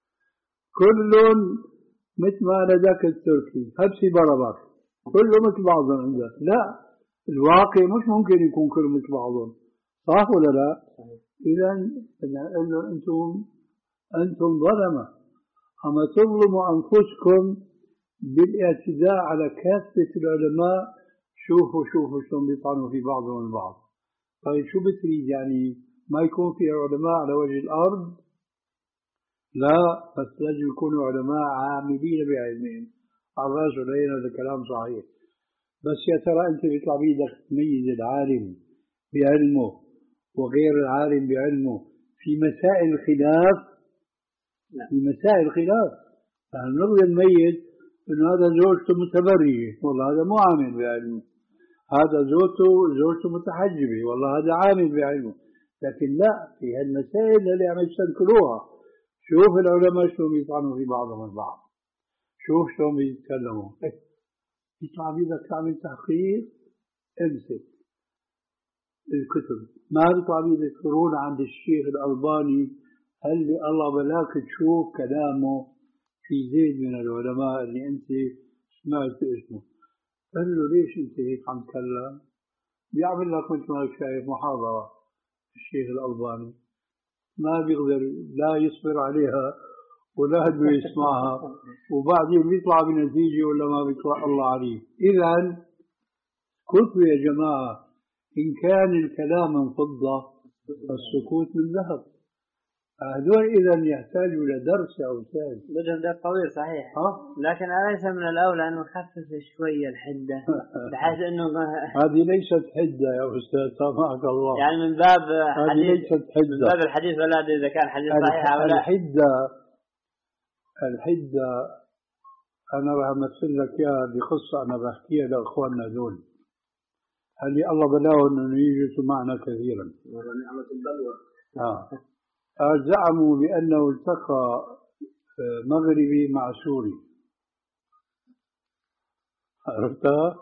S1: كل مثل ما أنا ذاك التركي هبسي بربر كله مثل بعضهم عندك. لا، الواقع مش ممكن يكون كله مثل بعضهم، صح ولا لا؟ إذن أنتم أنتم ظلمة، أما تظلموا أنفسكم بالاعتداء على كافة العلماء. شوفوا شوفوا شلون بيطعنوا في بعضهم البعض. طيب شو بتريد يعني ما يكون في علماء على وجه الأرض؟ لا، بس لازم يكونوا علماء عاملين بعلمهم. على الراس والعين، هذا كلام صحيح. بس يا ترى أنت بيطلع بيدك تميز العالم بعلمه وغير العالم بعلمه في مسائل الخلاف؟ في مسائل الخلاف فهل نقدر نميز إنه هذا زوجته متبرية والله هذا مو عامل بعلمه، هذا زوجته زوجته متحجبة والله هذا عامل بعلمه. لكن لا، في هالمسائل اللي عم يستنكروها شوف العلماء شلون بيطعنوا في بعضهم البعض، شوف شلون بيتكلموا. يطلع بيدك تعمل تحقيق، امسك الكتب. ما بيطلع بيدك تروح عند الشيخ الألباني هل الله بلاك تشوف كلامه في زيد من العلماء اللي انت سمعت اسمه، قال له ليش انت هيك عم تكلم؟ بيعمل لك مثل ما شايف محاضرة الشيخ الألباني ما بيقدر لا يصبر عليها ولا بده يسمعها، وبعدين بيطلع بنتيجة ولا ما بيطلع الله عليه. إذن كتبوا يا جماعة، إن كان الكلام من فضة فالسكوت من ذهب. هذول إذا يحتاجوا لدرس أو أستاذ.
S2: بدهم درس طويل صحيح.
S1: ها؟
S2: لكن أليس من الأولى أن نخفف شوية الحدة بحيث أنه
S1: هذه ليست حدة يا أستاذ سامحك الله.
S2: يعني من باب
S1: هذه ليست حدة.
S2: من باب الحديث ولا أدري إذا كان حديث صحيح أو لا.
S1: الحدة الحدة أنا راح أمثل لك إياها بقصة أنا بحكيها لأخواننا دول. اللي الله بلاهم أنه يجلسوا معنا كثيرا.
S3: نعمة البلوى.
S1: آه. زعموا بأنه التقى مغربي مع سوري. عرفتها؟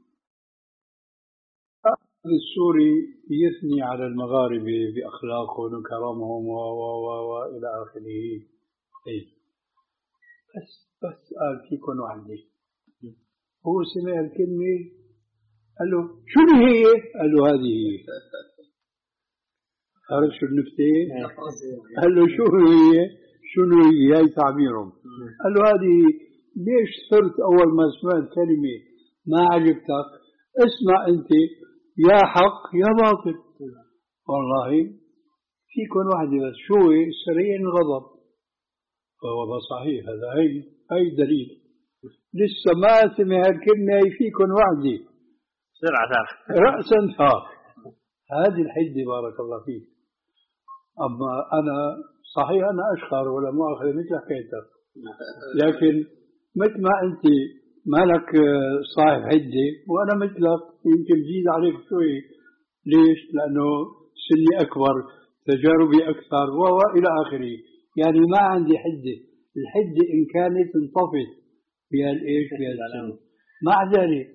S1: السوري يثني على المغاربة بأخلاقهم وكرمهم و و و وإلى آخره. إيه. بس بس قال فيكم وحدة. هو سمع الكلمة قال له شنو هي؟ قال له هذه هي. عرف شو النكتة؟ قال له شو هي؟ شنو هي؟ هاي تعبيرهم. قال له هذه. ليش صرت أول ما سمعت كلمة ما عجبتك؟ اسمع أنت يا حق يا باطل. والله فيكم واحدة بس شو هي؟ سريع الغضب. فهو صحيح هذا هي هي دليل. لسه ما سمع الكلمة هي فيكم واحدة.
S2: سرعة
S1: رأسا فاق. هذه الحدة بارك الله فيك. أما أنا صحيح أنا أشخر ولا مؤاخذة مثل حكيتك. لكن مثل ما أنت مالك صاحب حدة وأنا مثلك يمكن جيد عليك شوي. ليش؟ لأنه سني أكبر تجاربي أكثر وإلى آخره. يعني ما عندي حدة. الحدة إن كانت انطفت بها الإيش بها السن. مع ذلك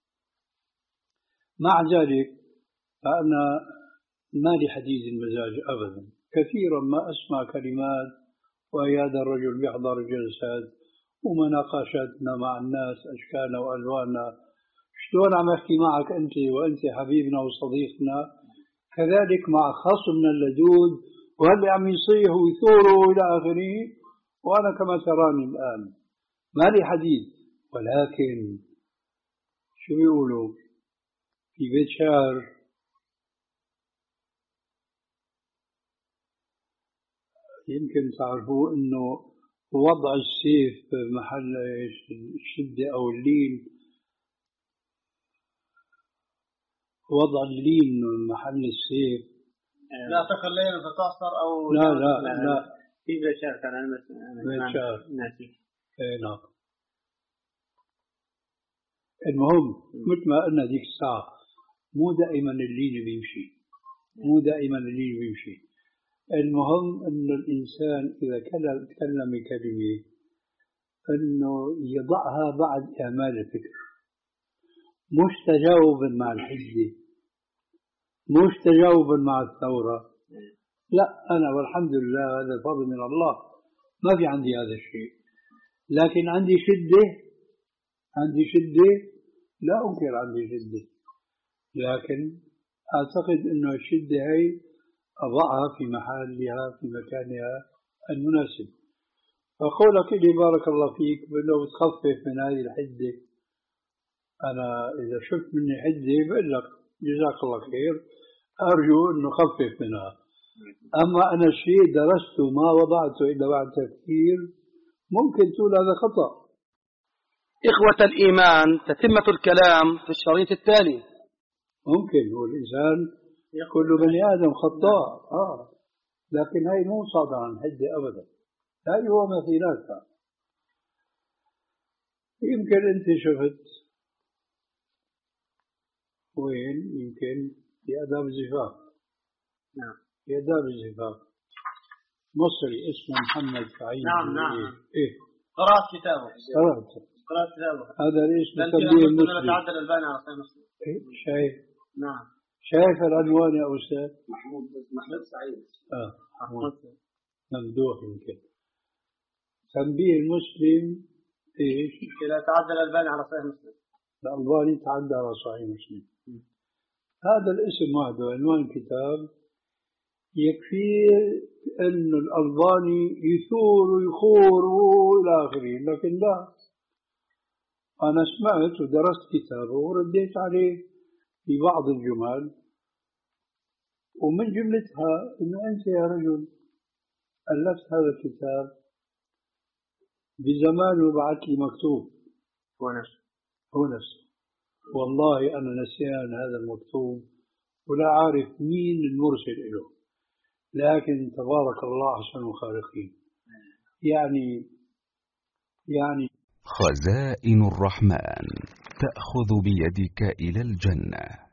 S1: مع ذلك فأنا ما لي حديد المزاج أبدا. كثيرا ما أسمع كلمات وهي هذا الرجل بيحضر جلسات ومناقشاتنا مع الناس أشكالنا وألواننا. شلون عم أحكي معك أنت وأنت حبيبنا وصديقنا كذلك مع خصمنا اللدود وهل عم يصيح ويثوروا إلى آخره. وأنا كما تراني الآن ما لي حديد. ولكن شو بيقولوا في بيت شعر يمكن تعرفوا أنه وضع السيف محل الشدة أو اللين. وضع اللين محل السيف.
S3: لا تخل ليلا فتعصر أو
S1: لا لا لا, لا.
S2: في بيت شعر كان أنا
S1: بيت شعر
S2: ناسي.
S1: إيه نعم. المهم مثل ما قلنا ديك الساعة مو دائما اللين بيمشي. مو دائما اللين بيمشي. المهم أن الإنسان إذا تكلم كلمة أنه يضعها بعد إعمال الفكر مش تجاوبا مع الحجة مش تجاوبا مع الثورة. لا أنا والحمد لله هذا الفضل من الله ما في عندي هذا الشيء. لكن عندي شدة عندي شدة لا أنكر عندي شدة. لكن أعتقد أنه الشدة هي أضعها في محلها في مكانها المناسب. فقولك لي بارك الله فيك بأنه تخفف من هذه الحدة. أنا إذا شفت مني حدة بقول لك جزاك الله خير أرجو أنه خفف منها. أما أنا الشيء درسته ما وضعته إلا بعد تفكير ممكن تقول هذا خطأ.
S4: إخوة الإيمان تتمة الكلام في الشريط التالي.
S1: ممكن هو الإنسان كل بني آدم خطاء آه. لكن هاي مو صادرة عن حدة أبدا. هاي هو مثيلاتها. يمكن أنت شفت وين يمكن في آداب الزفاف.
S2: نعم
S1: في آداب الزفاف مصري اسمه محمد سعيد.
S2: نعم نعم
S1: إيه
S3: قرأت كتابه.
S1: قرأت
S3: قرأت كتابه.
S1: هذا ليش مسميه المسلم.
S3: تعدل الباني على صحيح مسلم.
S1: إيه شايف.
S3: نعم
S1: شايف العنوان يا أستاذ
S3: محمود محمود سعيد.
S1: آه محمود ممدوح يمكن. تنبيه المسلم إيش؟
S3: إذا تعدل الباني على صحيح مسلم.
S1: الألباني تعدى على صحيح مسلم. هذا الاسم وحده عنوان كتاب يكفي أن الألباني يثور ويخور إلى آخره. لكن لا أنا سمعت ودرست كتابه ورديت عليه في بعض الجمل ومن جملتها أنه أنت يا رجل ألفت هذا الكتاب بزمان وبعث لي مكتوب.
S3: هو نفسه
S1: هو نفسه. والله أنا نسيان هذا المكتوب ولا عارف مين المرسل له، لكن تبارك الله أحسن الخالقين. يعني يعني
S5: خزائن الرحمن تأخذ بيدك إلى الجنة.